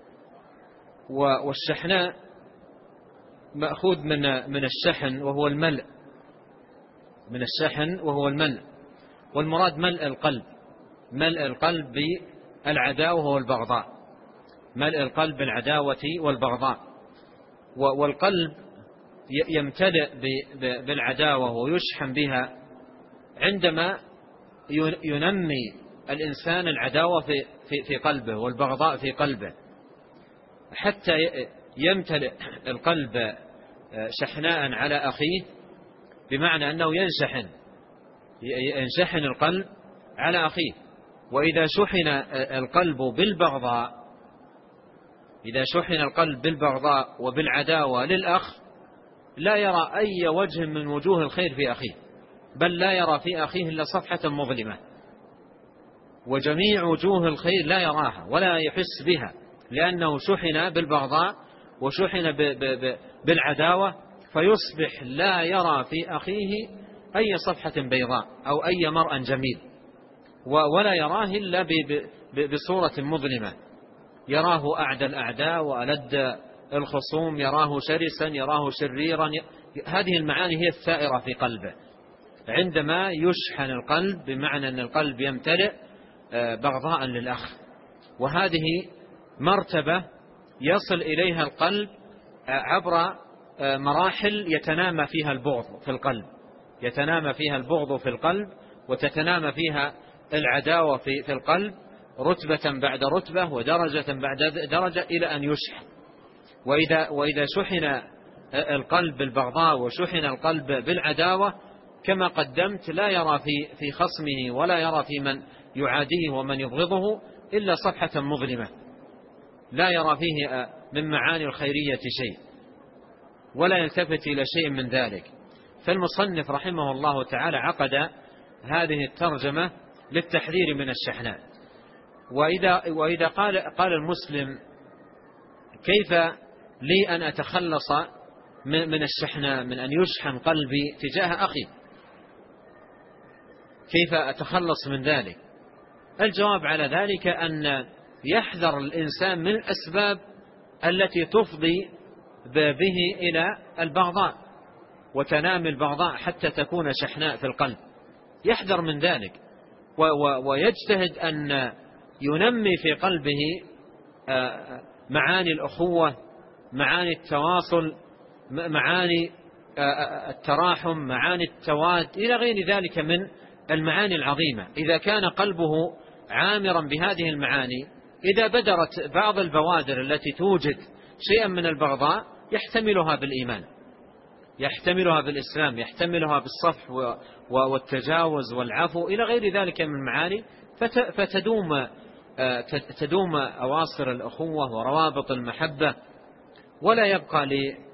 والشحناء مأخوذ من الشحن وهو الملء، من الشحن وهو الملء، والمراد ملء القلب، ملء القلب بالعداوة والبغضاء، ملء القلب بالعداوة والبغضاء. والقلب يمتلئ بالعداوة ويشحن بها عندما ينمي الإنسان العداوة في قلبه والبغضاء في قلبه، حتى يمتلئ القلب شحناء على أخيه، بمعنى أنه ينشحن القلب على أخيه. وإذا شحن القلب بالبغضاء، إذا شحن القلب بالبغضاء وبالعداوة للأخ، لا يرى أي وجه من وجوه الخير في أخيه، بل لا يرى في أخيه إلا صفحة مظلمة، وجميع وجوه الخير لا يراها ولا يحس بها، لأنه شحن بالبغضاء وشحن بالعداوة، فيصبح لا يرى في أخيه أي صفحة بيضاء أو أي مرء جميل، ولا يراه إلا بصورة مظلمة، يراه أعدى الأعداء وألد الخصوم، يراه شرسا، يراه شريرا. هذه المعاني هي الثائرة في قلبه عندما يشحن القلب، بمعنى أن القلب يمتلئ بغضاء للأخ. وهذه مرتبة يصل إليها القلب عبر مراحل يتنامى فيها البغض في القلب، يتنامى فيها البغض في القلب، وتتنامى فيها العداوة في القلب، رتبة بعد رتبة ودرجة بعد درجة، إلى أن يشحن. وإذا شحن القلب بالبغضاء وشحن القلب بالعداوة كما قدمت، لا يرى في خصمه ولا يرى في من يعاديه ومن يبغضه إلا صفحة مظلمة، لا يرى فيه من معاني الخيرية شيء، ولا يلتفت إلى شيء من ذلك. فالمصنف رحمه الله تعالى عقد هذه الترجمة للتحذير من الشحناء. وإذا قال المسلم: كيف لي أن أتخلص من الشحناء، من أن يشحن قلبي تجاه أخي، كيف أتخلص من ذلك؟ الجواب على ذلك يحذر الإنسان من الأسباب التي تفضي به إلى البغضاء وتنامي البغضاء حتى تكون شحناء في القلب، يحذر من ذلك ويجتهد أن ينمي في قلبه معاني الأخوة، معاني التواصل، معاني التراحم، معاني التواد، إلى غير ذلك من المعاني العظيمة. إذا كان قلبه عامرا بهذه المعاني، إذا بدرت بعض البوادر التي توجد شيئا من البغضاء يحتملها بالإيمان، يحتملها بالإسلام، يحتملها بالصفح والتجاوز والعفو إلى غير ذلك من المعاني، فتدوم أواصر الأخوة وروابط المحبة، ولا يبقى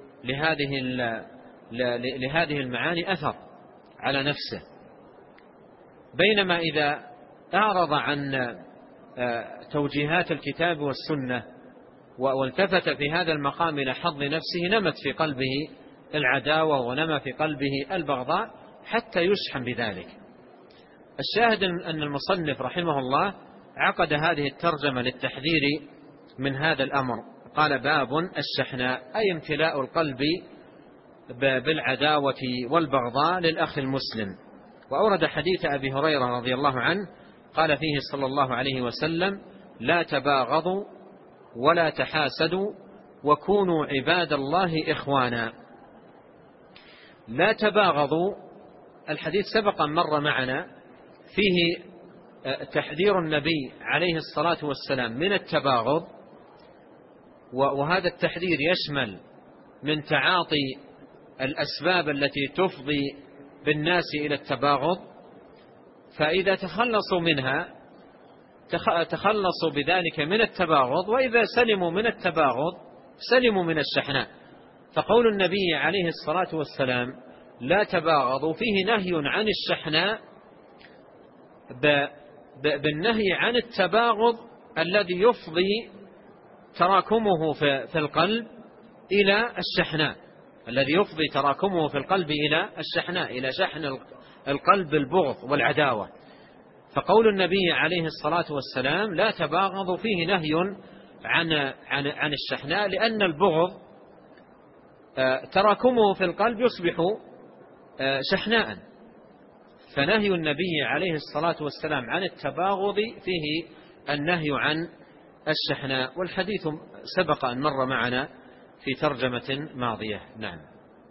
لهذه المعاني أثر على نفسه. بينما إذا أعرض عن توجيهات الكتاب والسنة والتفت في هذا المقام إلى حظ نفسه، نمت في قلبه العداوة ونمى في قلبه البغضاء حتى يشحن بذلك. الشاهد أن المصنف رحمه الله عقد هذه الترجمة للتحذير من هذا الأمر. قال: باب الشحناء، أي امتلاء القلب بالعداوة والبغضاء للأخ المسلم. وأورد حديث أبي هريرة رضي الله عنه قال فيه صلى الله عليه وسلم: لا تباغضوا ولا تحاسدوا وكونوا عباد الله إخوانا. لا تباغضوا، الحديث سبق مر معنا، فيه تحذير النبي عليه الصلاة والسلام من التباغض، وهذا التحذير يشمل من تعاطي الأسباب التي تفضي بالناس إلى التباغض، فإذا تخلصوا منها تخلصوا بذلك من التباغض، وإذا سلموا من التباغض سلموا من الشحناء. فقول النبي عليه الصلاة والسلام لا تباغضوا فيه نهي عن الشحناء بالنهي عن التباغض الذي يفضي تراكمه في القلب إلى الشحناء، الذي يفضي تراكمه في القلب إلى الشحناء، إلى شحن القلب البغض والعداوة. فقول النبي عليه الصلاة والسلام لا تباغضوا فيه نهي عن الشحناء، لأن البغض تراكمه في القلب يصبح شحناء، فنهي النبي عليه الصلاة والسلام عن التباغض فيه النهي عن الشحناء. والحديث سبق أن مر معنا في ترجمة ماضية. نعم.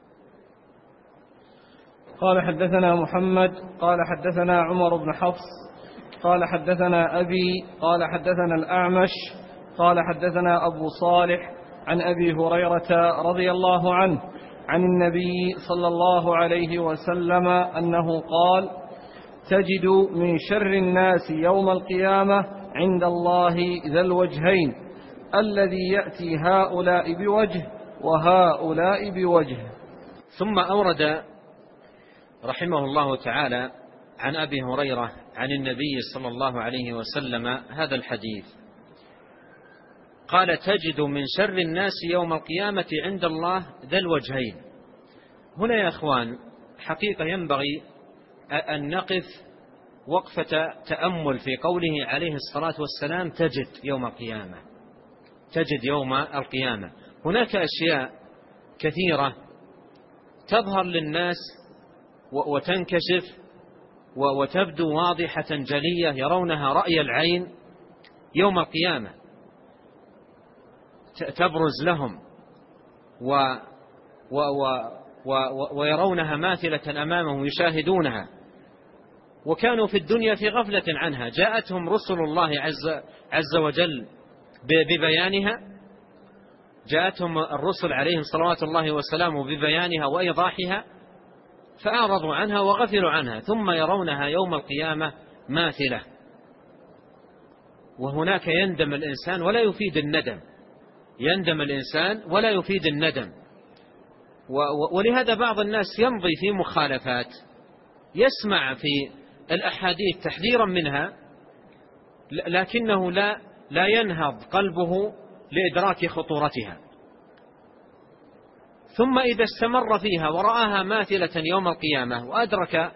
قال: حدثنا محمد قال حدثنا عمر بن حفص قال حدثنا أبي قال حدثنا الأعمش قال حدثنا أبو صالح عن أبي هريرة رضي الله عنه عن النبي صلى الله عليه وسلم أنه قال: تجد من شر الناس يوم القيامة عند الله ذا الوجهين الذي يأتي هؤلاء بوجه وهؤلاء بوجه. ثم أورد رحمه الله تعالى عن أبي هريرة عن النبي صلى الله عليه وسلم هذا الحديث، قال: تجد من شر الناس يوم القيامة عند الله ذا الوجهين. هنا يا أخوان حقيقة ينبغي أن نقف وقفة تأمل في قوله عليه الصلاة والسلام تجد يوم القيامة، تجد يوم القيامة. هناك أشياء كثيرة تظهر للناس وتنكشف وتبدو واضحة جلية، يرونها رأي العين يوم القيامة، تبرز لهم ويرونها ماثلة أمامهم يشاهدونها، وكانوا في الدنيا في غفلة عنها. جاءتهم رسل الله عز وجل ببيانها، جاءتهم الرسل عليهم صلوات الله وسلامه ببيانها وإيضاحها، فأعرضوا عنها وغفلوا عنها، ثم يرونها يوم القيامة ماثلة. وهناك يندم الإنسان ولا يفيد الندم، يندم الإنسان ولا يفيد الندم. ولهذا بعض الناس يمضي في مخالفات، يسمع في الأحاديث تحذيرا منها، لكنه لا ينهض قلبه لإدراك خطورتها، ثم إذا استمر فيها ورآها ماثلة يوم القيامة وأدرك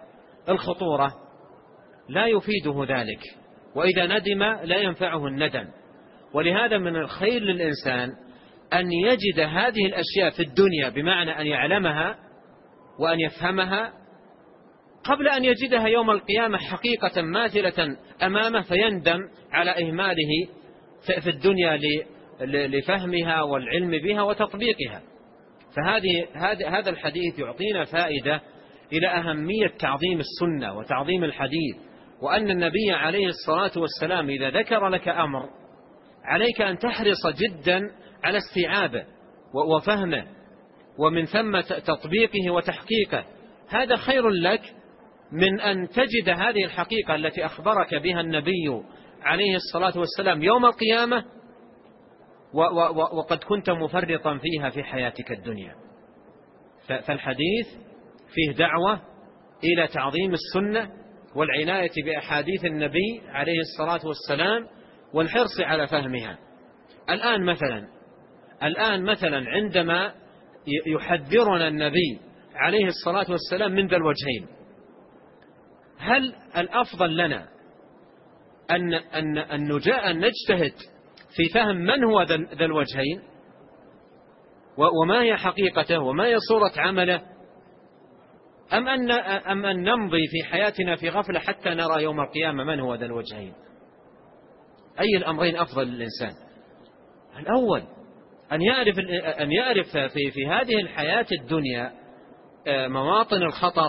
الخطورة لا يفيده ذلك، وإذا ندم لا ينفعه الندم. ولهذا من الخير للإنسان أن يجد هذه الأشياء في الدنيا، بمعنى أن يعلمها وأن يفهمها قبل أن يجدها يوم القيامة حقيقة ماثلة أمامه، فيندم على إهماله في الدنيا لفهمها والعلم بها وتطبيقها. هذا الحديث يعطينا فائدة إلى أهمية تعظيم السنة وتعظيم الحديث، وأن النبي عليه الصلاة والسلام إذا ذكر لك أمر عليك أن تحرص جدا على استيعابه وفهمه، ومن ثم تطبيقه وتحقيقه. هذا خير لك من أن تجد هذه الحقيقة التي أخبرك بها النبي عليه الصلاة والسلام يوم القيامة وقد كنت مفرطا فيها في حياتك الدنيا. فالحديث فيه دعوة إلى تعظيم السنة والعناية بأحاديث النبي عليه الصلاة والسلام والحرص على فهمها. الآن مثلا عندما يحذرنا النبي عليه الصلاة والسلام من ذا الوجهين، هل الأفضل لنا أن نجتهد في فهم من هو ذا الوجهين وما هي حقيقته وما هي صورة عمله، أم أن نمضي في حياتنا في غفلة حتى نرى يوم القيامة من هو ذا الوجهين؟ أي الأمرين أفضل للإنسان؟ الأول أن يعرف في هذه الحياة الدنيا مواطن الخطر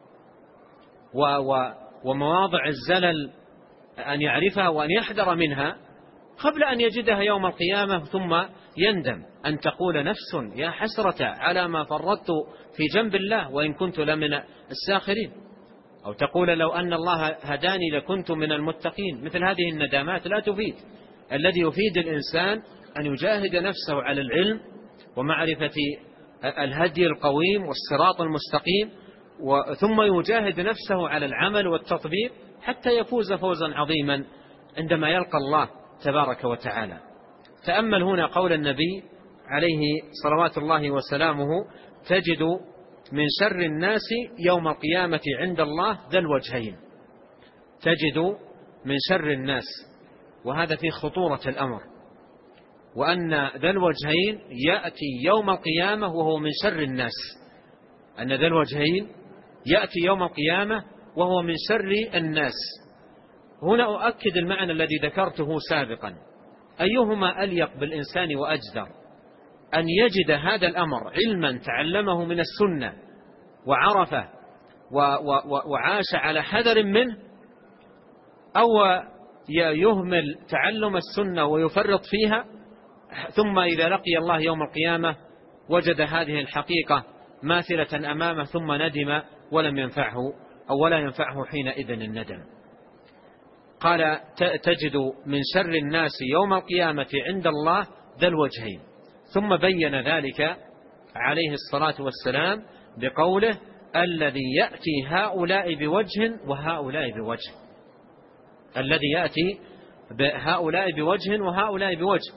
ومواضع الزلل، أن يعرفها وأن يحذر منها قبل أن يجدها يوم القيامة ثم يندم، أن تقول نفس يا حسرة على ما فرطت في جنب الله وإن كنت لمن الساخرين، أو تقول لو أن الله هداني لكنت من المتقين. مثل هذه الندامات لا تفيد. الذي يفيد الإنسان أن يجاهد نفسه على العلم ومعرفة الهدي القويم والصراط المستقيم، ثم يجاهد نفسه على العمل والتطبيق حتى يفوز فوزا عظيما عندما يلقى الله تبارك وتعالى. تأمل هنا قول النبي عليه صلوات الله وسلامه: تجد من شر الناس يوم القيامة عند الله ذا الوجهين. تجد من شر الناس، وهذا في خطورة الأمر، وأن ذا الوجهين يأتي يوم القيامة وهو من شر الناس. أن ذا الوجهين يأتي يوم القيامة وهو من شر الناس. هنا أؤكد المعنى الذي ذكرته سابقا: أيهما أليق بالإنسان وأجدر، أن يجد هذا الأمر علما تعلمه من السنة وعرفه وعاش على حذر منه، أو يهمل تعلم السنة ويفرط فيها، ثم إذا لقي الله يوم القيامة وجد هذه الحقيقة ماثلة أمامه ثم ندم ولم ينفعه أو ولا ينفعه حينئذ الندم. قال: تجد من شر الناس يوم القيامة عند الله ذا الوجهين. ثم بين ذلك عليه الصلاة والسلام بقوله: الذي يأتي هؤلاء بوجه وهؤلاء بوجه. الذي يأتي هؤلاء بوجه وهؤلاء بوجه،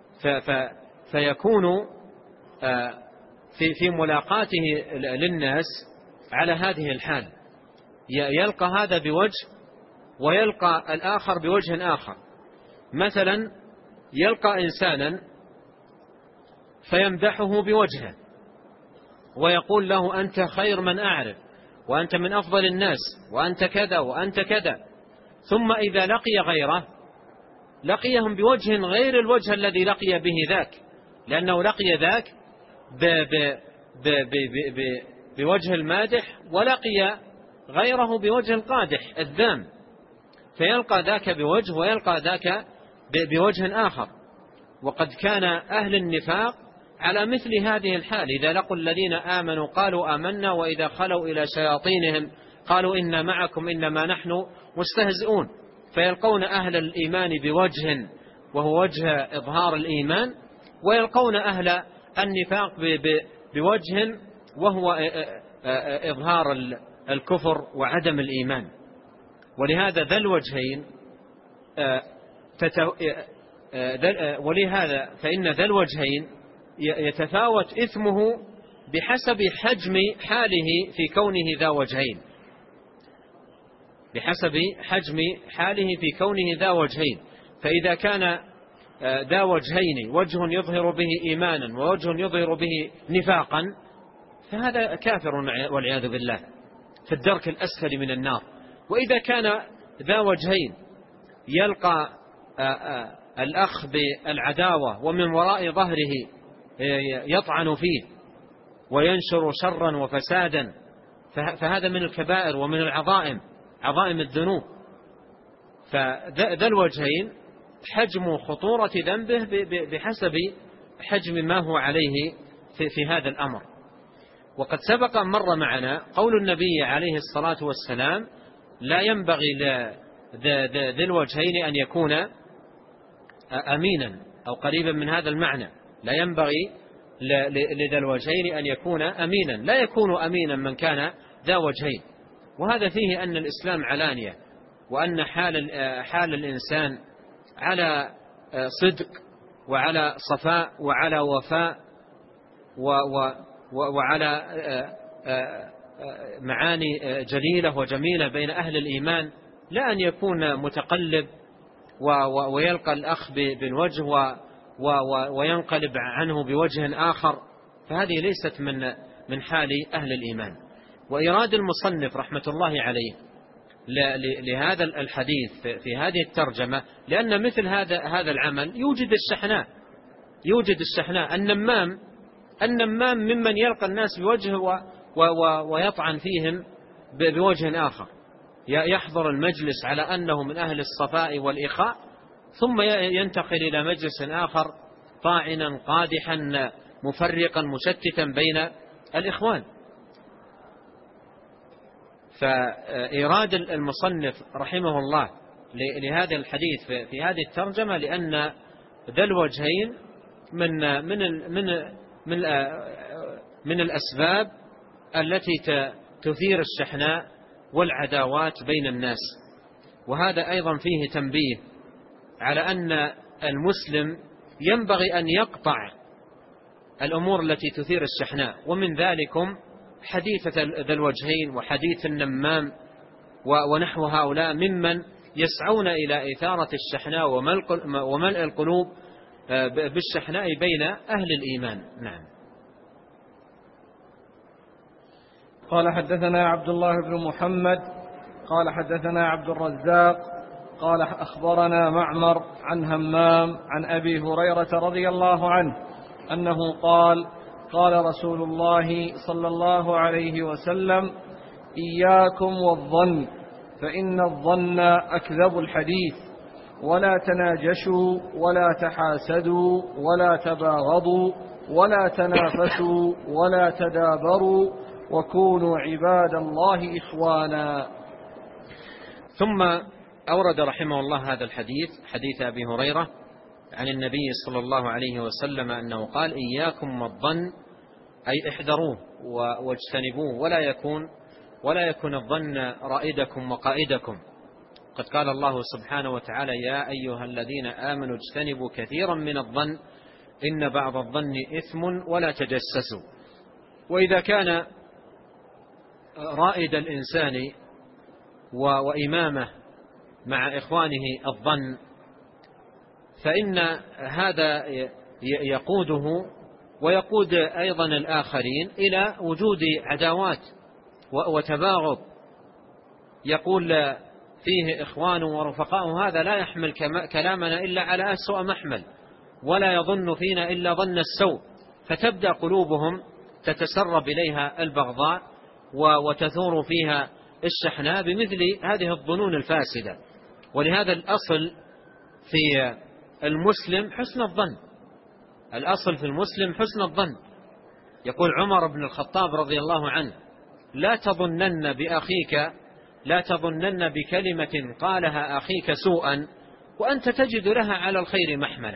فيكون في ملاقاته للناس على هذه الحال، يلقى هذا بوجه ويلقى الآخر بوجه آخر. مثلا يلقى إنسانا فيمدحه بوجهه ويقول له: أنت خير من أعرف، وأنت من أفضل الناس، وأنت كذا وأنت كذا. ثم إذا لقي غيره لقيهم بوجه غير الوجه الذي لقي به ذاك، لأنه لقي ذاك بوجه المادح ولقي غيره بوجه القادح الذام، فيلقى ذاك بوجه ويلقى ذاك بوجه آخر. وقد كان أهل النفاق على مثل هذه الحال، إذا لقوا الذين آمنوا قالوا آمنا، وإذا خلوا إلى شياطينهم قالوا إنا معكم إنما نحن مستهزئون. فيلقون أهل الإيمان بوجه وهو وجه إظهار الإيمان، ويلقون أهل النفاق بوجه وهو إظهار الكفر وعدم الإيمان. ولهذا ذا الوجهين ولهذا فإن ذا الوجهين يتفاوت إثمه بحسب حجم حاله في كونه ذا وجهين، بحسب حجم حاله في كونه ذا وجهين. فإذا كان ذا وجهين، وجه يظهر به إيمانا ووجه يظهر به نفاقا، فهذا كافر والعياذ بالله في الدرك الأسفل من النار. وإذا كان ذا وجهين يلقى الأخ بالعداوة ومن وراء ظهره يطعن فيه وينشر شرا وفسادا، فهذا من الكبائر ومن عظائم الذنوب. فذا الوجهين حجم خطورة ذنبه بحسب حجم ما هو عليه في هذا الأمر. وقد سبق أن مر معنا قول النبي عليه الصلاة والسلام: لا ينبغي ذي الوجهين أن يكون أمينا، أو قريبا من هذا المعنى. لا ينبغي لذي الوجهين أن يكون أمينا، لا يكون أمينا من كان ذا وجهين. وهذا فيه أن الإسلام علانية، وأن حال الإنسان على صدق وعلى صفاء وعلى وفاء وعلى معاني جليلة وجميلة بين أهل الإيمان، لا أن يكون متقلب ويلقى الأخ بالوجه وينقلب عنه بوجه آخر، فهذه ليست من حال أهل الإيمان. وإراد المصنف رحمة الله عليه لهذا الحديث في هذه الترجمة لأن مثل هذا العمل يوجد الشحناء النمام ممن يلقى الناس بوجه ويطعن فيهم بوجه آخر، يحضر المجلس على أنه من أهل الصفاء والإخاء، ثم ينتقل إلى مجلس آخر طاعنا قادحا مفرقا مشتتا بين الإخوان. فإراد المصنف رحمه الله لهذا الحديث في هذه الترجمة لأن ذا الوجهين من الأسباب التي تثير الشحناء والعداوات بين الناس. وهذا أيضا فيه تنبيه على أن المسلم ينبغي أن يقطع الأمور التي تثير الشحناء، ومن ذلكم حديثة ذا الوجهين وحديث النمام ونحو هؤلاء ممن يسعون إلى إثارة الشحناء وملء القلوب بالشحناء بين أهل الإيمان. نعم. قال حدثنا عبد الله بن محمد قال حدثنا عبد الرزاق قال أخبرنا معمر عن همام عن أبي هريرة رضي الله عنه أنه قال: قال رسول الله صلى الله عليه وسلم: إياكم والظن، فإن الظن أكذب الحديث، ولا تناجشوا ولا تحاسدوا ولا تباغضوا ولا تنافسوا ولا تدابروا، وكونوا عباد الله إخوانا. ثم أورد رحمه الله هذا الحديث، حديث أبي هريرة عن النبي صلى الله عليه وسلم أنه قال: إياكم والظن، أي احذروه واجتنبوه، ولا يكون الظن رائدكم وقائدكم. قد قال الله سبحانه وتعالى: يا أيها الذين آمنوا اجتنبوا كثيرا من الظن إن بعض الظن إثم ولا تجسسوا. وإذا كان رائد الإنسان وإمامه مع إخوانه الظن، فإن هذا يقوده ويقود أيضا الآخرين إلى وجود عداوات وتباغض. يقول فيه إخوان ورفقاء، هذا لا يحمل كلامنا إلا على أسوأ محمل، ولا يظن فينا إلا ظن السوء، فتبدأ قلوبهم تتسرب إليها البغضاء وتثور فيها الشحناء بمثل هذه الظنون الفاسدة. ولهذا الأصل في المسلم حسن الظن، الأصل في المسلم حسن الظن. يقول عمر بن الخطاب رضي الله عنه: لا تظنن بكلمة قالها أخيك سوءا وأنت تجد لها على الخير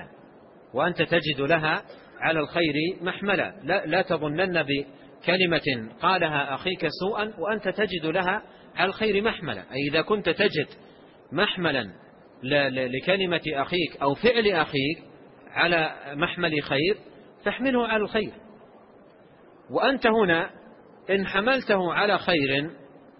محملا. لا تظنن بكلمة قالها أخيك سوءا وأنت تجد لها على الخير محملا، أي إذا كنت تجد محملا لكلمة أخيك أو فعل أخيك على محمل خير فاحمله على الخير. وأنت هنا إن حملته على خير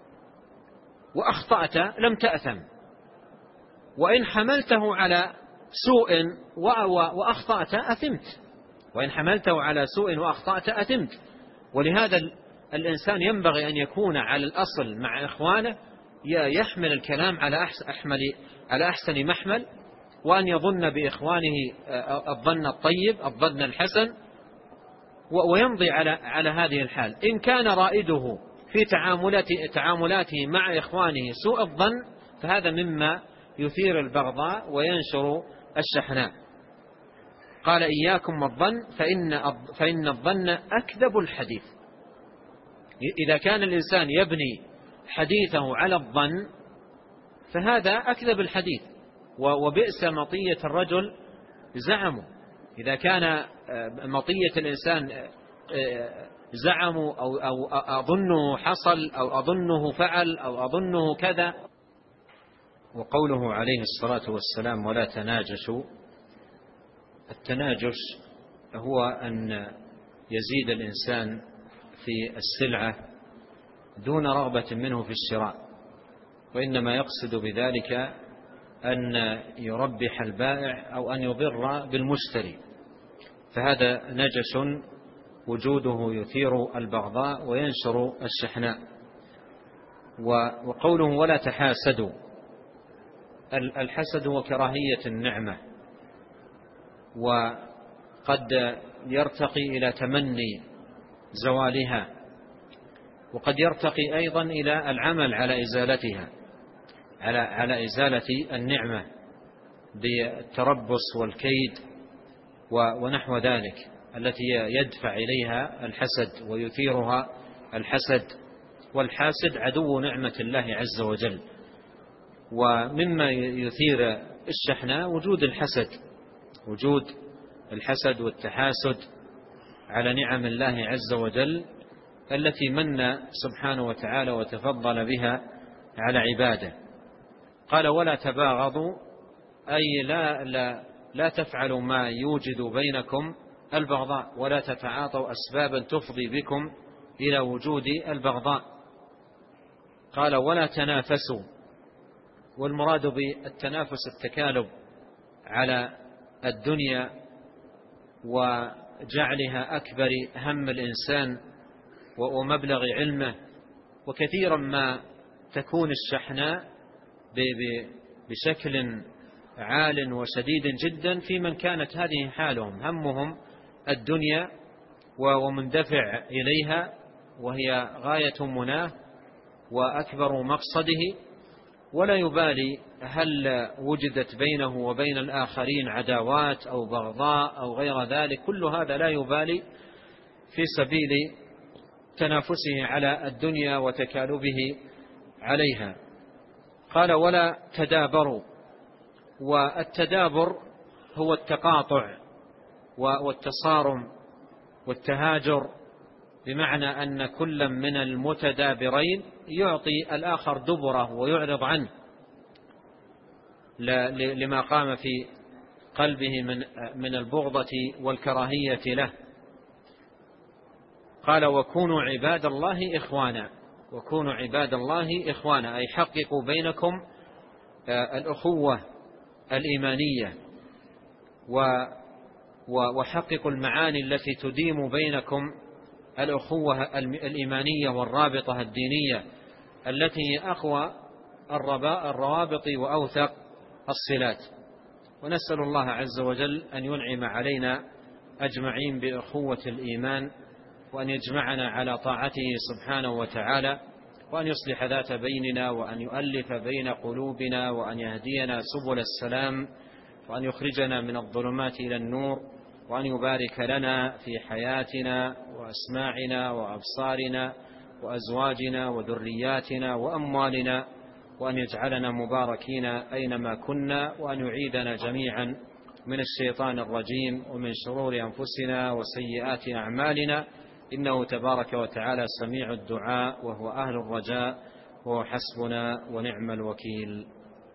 وأخطأت لم تأثم، وإن حملته على سوء وأخطأت أثمت، وإن حملته على سوء وأخطأت أثمت. ولهذا الإنسان ينبغي أن يكون على الأصل مع إخوانه يحمل الكلام على أحسن محمل، وأن يظن بإخوانه الظن الطيب الظن الحسن، ويمضي على هذه الحال. إن كان رائده في تعاملاته مع إخوانه سوء الظن فهذا مما يثير البغضاء وينشر الشحناء. قال إياكم والظن فإن الظن أكذب الحديث. إذا كان الإنسان يبني حديثه على الظن فهذا أكذب الحديث، وبئس مطية الرجل زعمه. إذا كان مطية الإنسان زعمه أو أظنه حصل أو أظنه فعل أو أظنه كذا. وقوله عليه الصلاة والسلام ولا تناجشوا، التناجش هو أن يزيد الإنسان في السلعة دون رغبة منه في الشراء، وإنما يقصد بذلك أن يربح البائع أو أن يضر بالمشتري، فهذا نجش وجوده يثير البغضاء وينشر الشحناء. وقوله ولا تحاسدوا، الحسد هو كراهية النعمة، وقد يرتقي إلى تمني زوالها، وقد يرتقي أيضا إلى العمل على إزالتها، على إزالة النعمة بالتربص والكيد ونحو ذلك التي يدفع إليها الحسد ويثيرها الحسد. والحاسد عدو نعمة الله عز وجل. ومما يثير الشحناء وجود الحسد والتحاسد على نعم الله عز وجل التي من سبحانه وتعالى وتفضل بها على عباده. قال ولا تباغضوا، أي لا تفعلوا ما يوجد بينكم البغضاء، ولا تتعاطوا أسبابا تفضي بكم إلى وجود البغضاء. قال ولا تنافسوا، والمراد بالتنافس التكالب على الدنيا وجعلها أكبر هم الإنسان ومبلغ علمه. وكثيرا ما تكون الشحناء بشكل عال وشديد جدا في من كانت هذه حالهم، همهم الدنيا ومندفع إليها، وهي غاية مناه وأكبر مقصده، ولا يبالي هل وجدت بينه وبين الآخرين عداوات أو بغضاء أو غير ذلك، كل هذا لا يبالي في سبيل تنافسه على الدنيا وتكالبه عليها. قال ولا تدابروا، والتدابر هو التقاطع والتصارم والتهاجر، بمعنى أن كل من المتدابرين يعطي الآخر دبره ويعرض عنه لما قام في قلبه من البغضة والكراهية له. قال وكونوا عباد الله إخوانا، وكونوا عباد الله إخوانا، أي حققوا بينكم الأخوة الإيمانية، وحققوا المعاني التي تديم بينكم الأخوة الإيمانية والرابطة الدينية التي هي أقوى الروابط وأوثق الصلات. ونسأل الله عز وجل أن ينعم علينا أجمعين بأخوة الإيمان، وأن يجمعنا على طاعته سبحانه وتعالى، وأن يصلح ذات بيننا، وأن يؤلف بين قلوبنا، وأن يهدينا سبل السلام، وأن يخرجنا من الظلمات إلى النور، وأن يبارك لنا في حياتنا وأسماعنا وأبصارنا وأزواجنا وذرياتنا وأموالنا، وأن يجعلنا مباركين أينما كنا، وأن يعيدنا جميعا من الشيطان الرجيم ومن شرور أنفسنا وسيئات أعمالنا، إنه تبارك وتعالى سميع الدعاء وهو أهل الرجاء وهو حسبنا ونعم الوكيل.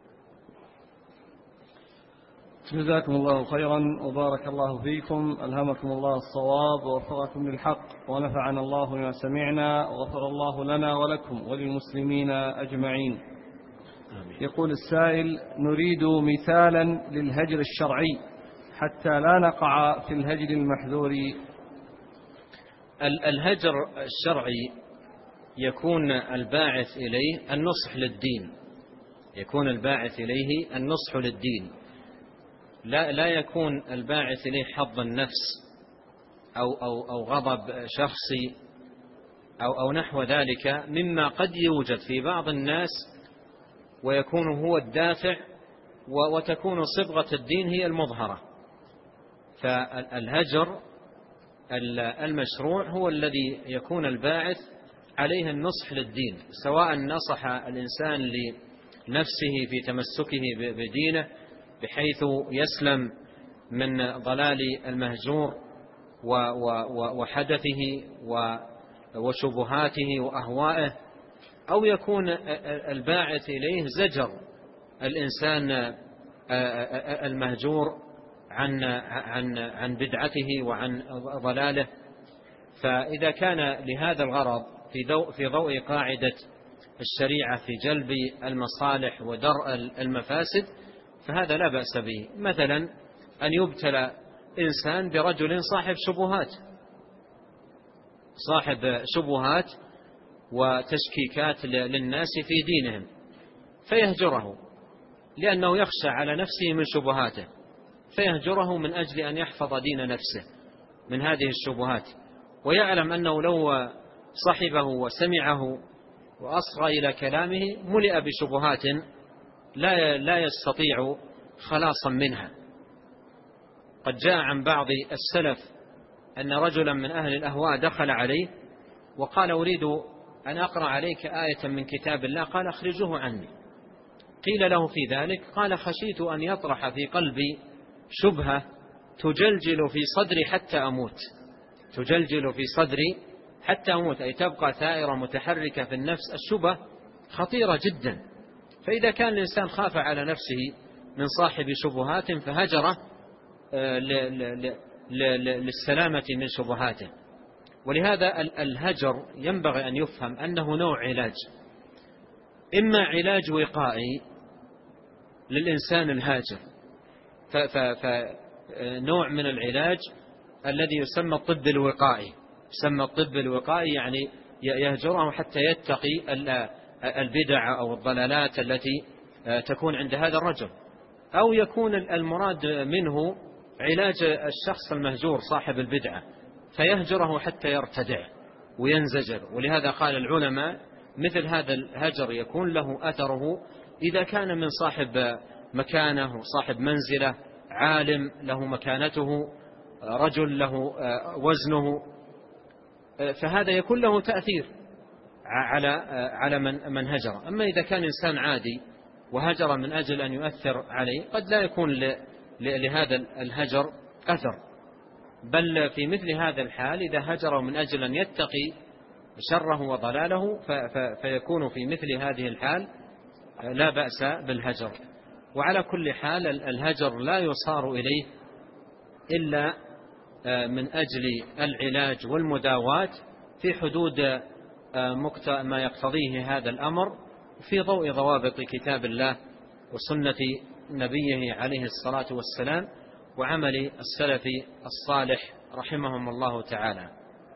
جزاكم الله خيرا وبارك الله فيكم، ألهمكم الله الصواب ووفقكم للحق، ونفعنا الله بما سمعنا، وغفر الله لنا ولكم وللمسلمين أجمعين. يقول السائل: نريد مثالا للهجر الشرعي حتى لا نقع في الهجر المحذور. الهجر الشرعي يكون الباعث إليه النصح للدين، يكون الباعث إليه النصح للدين، لا يكون الباعث إليه حظ النفس أو غضب شخصي أو نحو ذلك مما قد يوجد في بعض الناس ويكون هو الدافع وتكون صبغة الدين هي المظهرة. فالهجر المشروع هو الذي يكون الباعث عليه النصح للدين، سواء نصح الإنسان لنفسه في تمسكه بدينه بحيث يسلم من ضلال المهجور وحدثه وشبهاته وأهوائه، أو يكون الباعث إليه زجر الإنسان المهجور عن بدعته وعن ضلاله. فإذا كان لهذا الغرض في ضوء قاعدة الشريعة في جلب المصالح ودرء المفاسد فهذا لا بأس به. مثلا أن يبتلى إنسان برجل صاحب شبهات وتشكيكات للناس في دينهم، فيهجره لأنه يخشى على نفسه من شبهاته، فيهجره من أجل أن يحفظ دين نفسه من هذه الشبهات، ويعلم أنه لو صحبه وسمعه وأصغى إلى كلامه ملئ بشبهات لا يستطيع خلاصا منها. قد جاء عن بعض السلف أن رجلا من أهل الأهواء دخل عليه وقال: أريد أن أقرأ عليك آية من كتاب الله. قال: أخرجوه عني. قيل له في ذلك قال: خشيت أن يطرح في قلبي شبهة تجلجل في صدري حتى أموت، أي تبقى ثائرة متحركة في النفس. الشبهة خطيرة جدا، فإذا كان الإنسان خاف على نفسه من صاحب شبهات فهجره للسلامة من شبهاته. ولهذا الهجر ينبغي أن يفهم أنه نوع علاج، إما علاج وقائي للإنسان الهاجر، فنوع من العلاج الذي يسمى الطب الوقائي، يعني يهجره حتى يتقي البدع أو الضلالات التي تكون عند هذا الرجل. أو يكون المراد منه علاج الشخص المهجور صاحب البدعة فيهجره حتى يرتدع وينزجر. ولهذا قال العلماء مثل هذا الهجر يكون له أثره إذا كان من صاحب مكانه، صاحب منزلة، عالم له مكانته، رجل له وزنه، فهذا يكون له تأثير على من هجر. أما إذا كان إنسان عادي وهجر من أجل أن يؤثر عليه قد لا يكون لهذا الهجر أثر، بل في مثل هذا الحال إذا هجر من أجل أن يتقي شره وضلاله فيكون في مثل هذه الحال لا بأس بالهجر. وعلى كل حال الهجر لا يصار إليه إلا من أجل العلاج والمداواة في حدود ما يقتضيه هذا الأمر في ضوء ضوابط كتاب الله وسنة نبيه عليه الصلاة والسلام وعمل السلف الصالح رحمهم الله تعالى.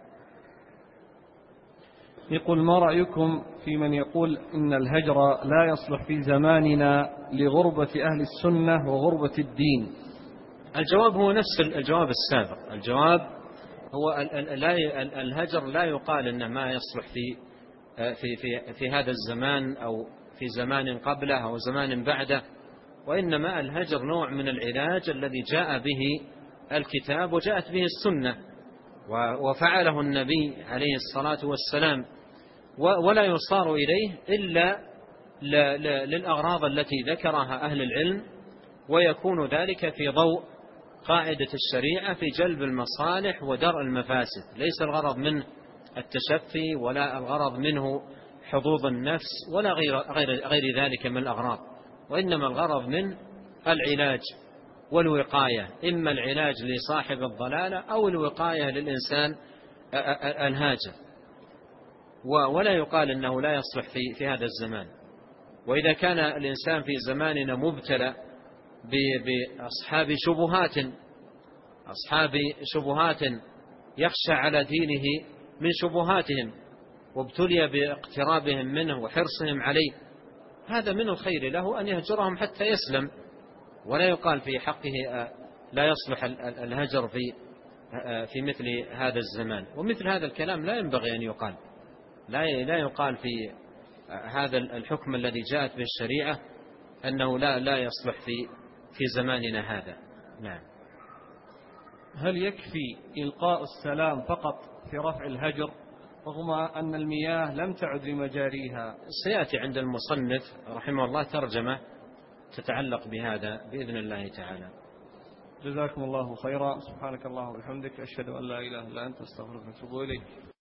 يقول: ما رأيكم في من يقول إن الهجر لا يصلح في زماننا لغربة أهل السنة وغربة الدين؟ الجواب هو نفس الجواب السابق. الجواب هو الهجر لا يقال إنه ما يصلح في هذا الزمان أو في زمان قبله أو زمان بعده، وإنما الهجر نوع من العلاج الذي جاء به الكتاب وجاءت به السنة وفعله النبي عليه الصلاة والسلام، ولا يصار إليه إلا للأغراض التي ذكرها أهل العلم، ويكون ذلك في ضوء قاعدة الشريعة في جلب المصالح ودرء المفاسد. ليس الغرض منه التشفي ولا الغرض منه حظوظ النفس ولا غير ذلك من الأغراض، وإنما الغرض من العلاج والوقاية، إما العلاج لصاحب الضلالة أو الوقاية للإنسان الهاجر. ولا يقال إنه لا يصلح في هذا الزمان. وإذا كان الإنسان في زماننا مبتلى أصحاب شبهات يخشى على دينه من شبهاتهم، وابتلي باقترابهم منه وحرصهم عليه، هذا من الخير له أن يهجرهم حتى يسلم، ولا يقال في حقه لا يصلح الهجر في مثل هذا الزمان. ومثل هذا الكلام لا ينبغي أن يقال، لا يقال في هذا الحكم الذي جاءت به الشريعة أنه لا يصلح في زماننا هذا. نعم. هل يكفي إلقاء السلام فقط في رفع الهجر رغم أن المياه لم تعد لمجاريها؟ سيأتي عند المصنف رحمه الله ترجمة تتعلق بهذا بإذن الله تعالى. جزاكم الله خيرا. سبحانك اللهم وبحمدك، أشهد أن لا إله إلا أنت، أستغفرك وأتوب إليك.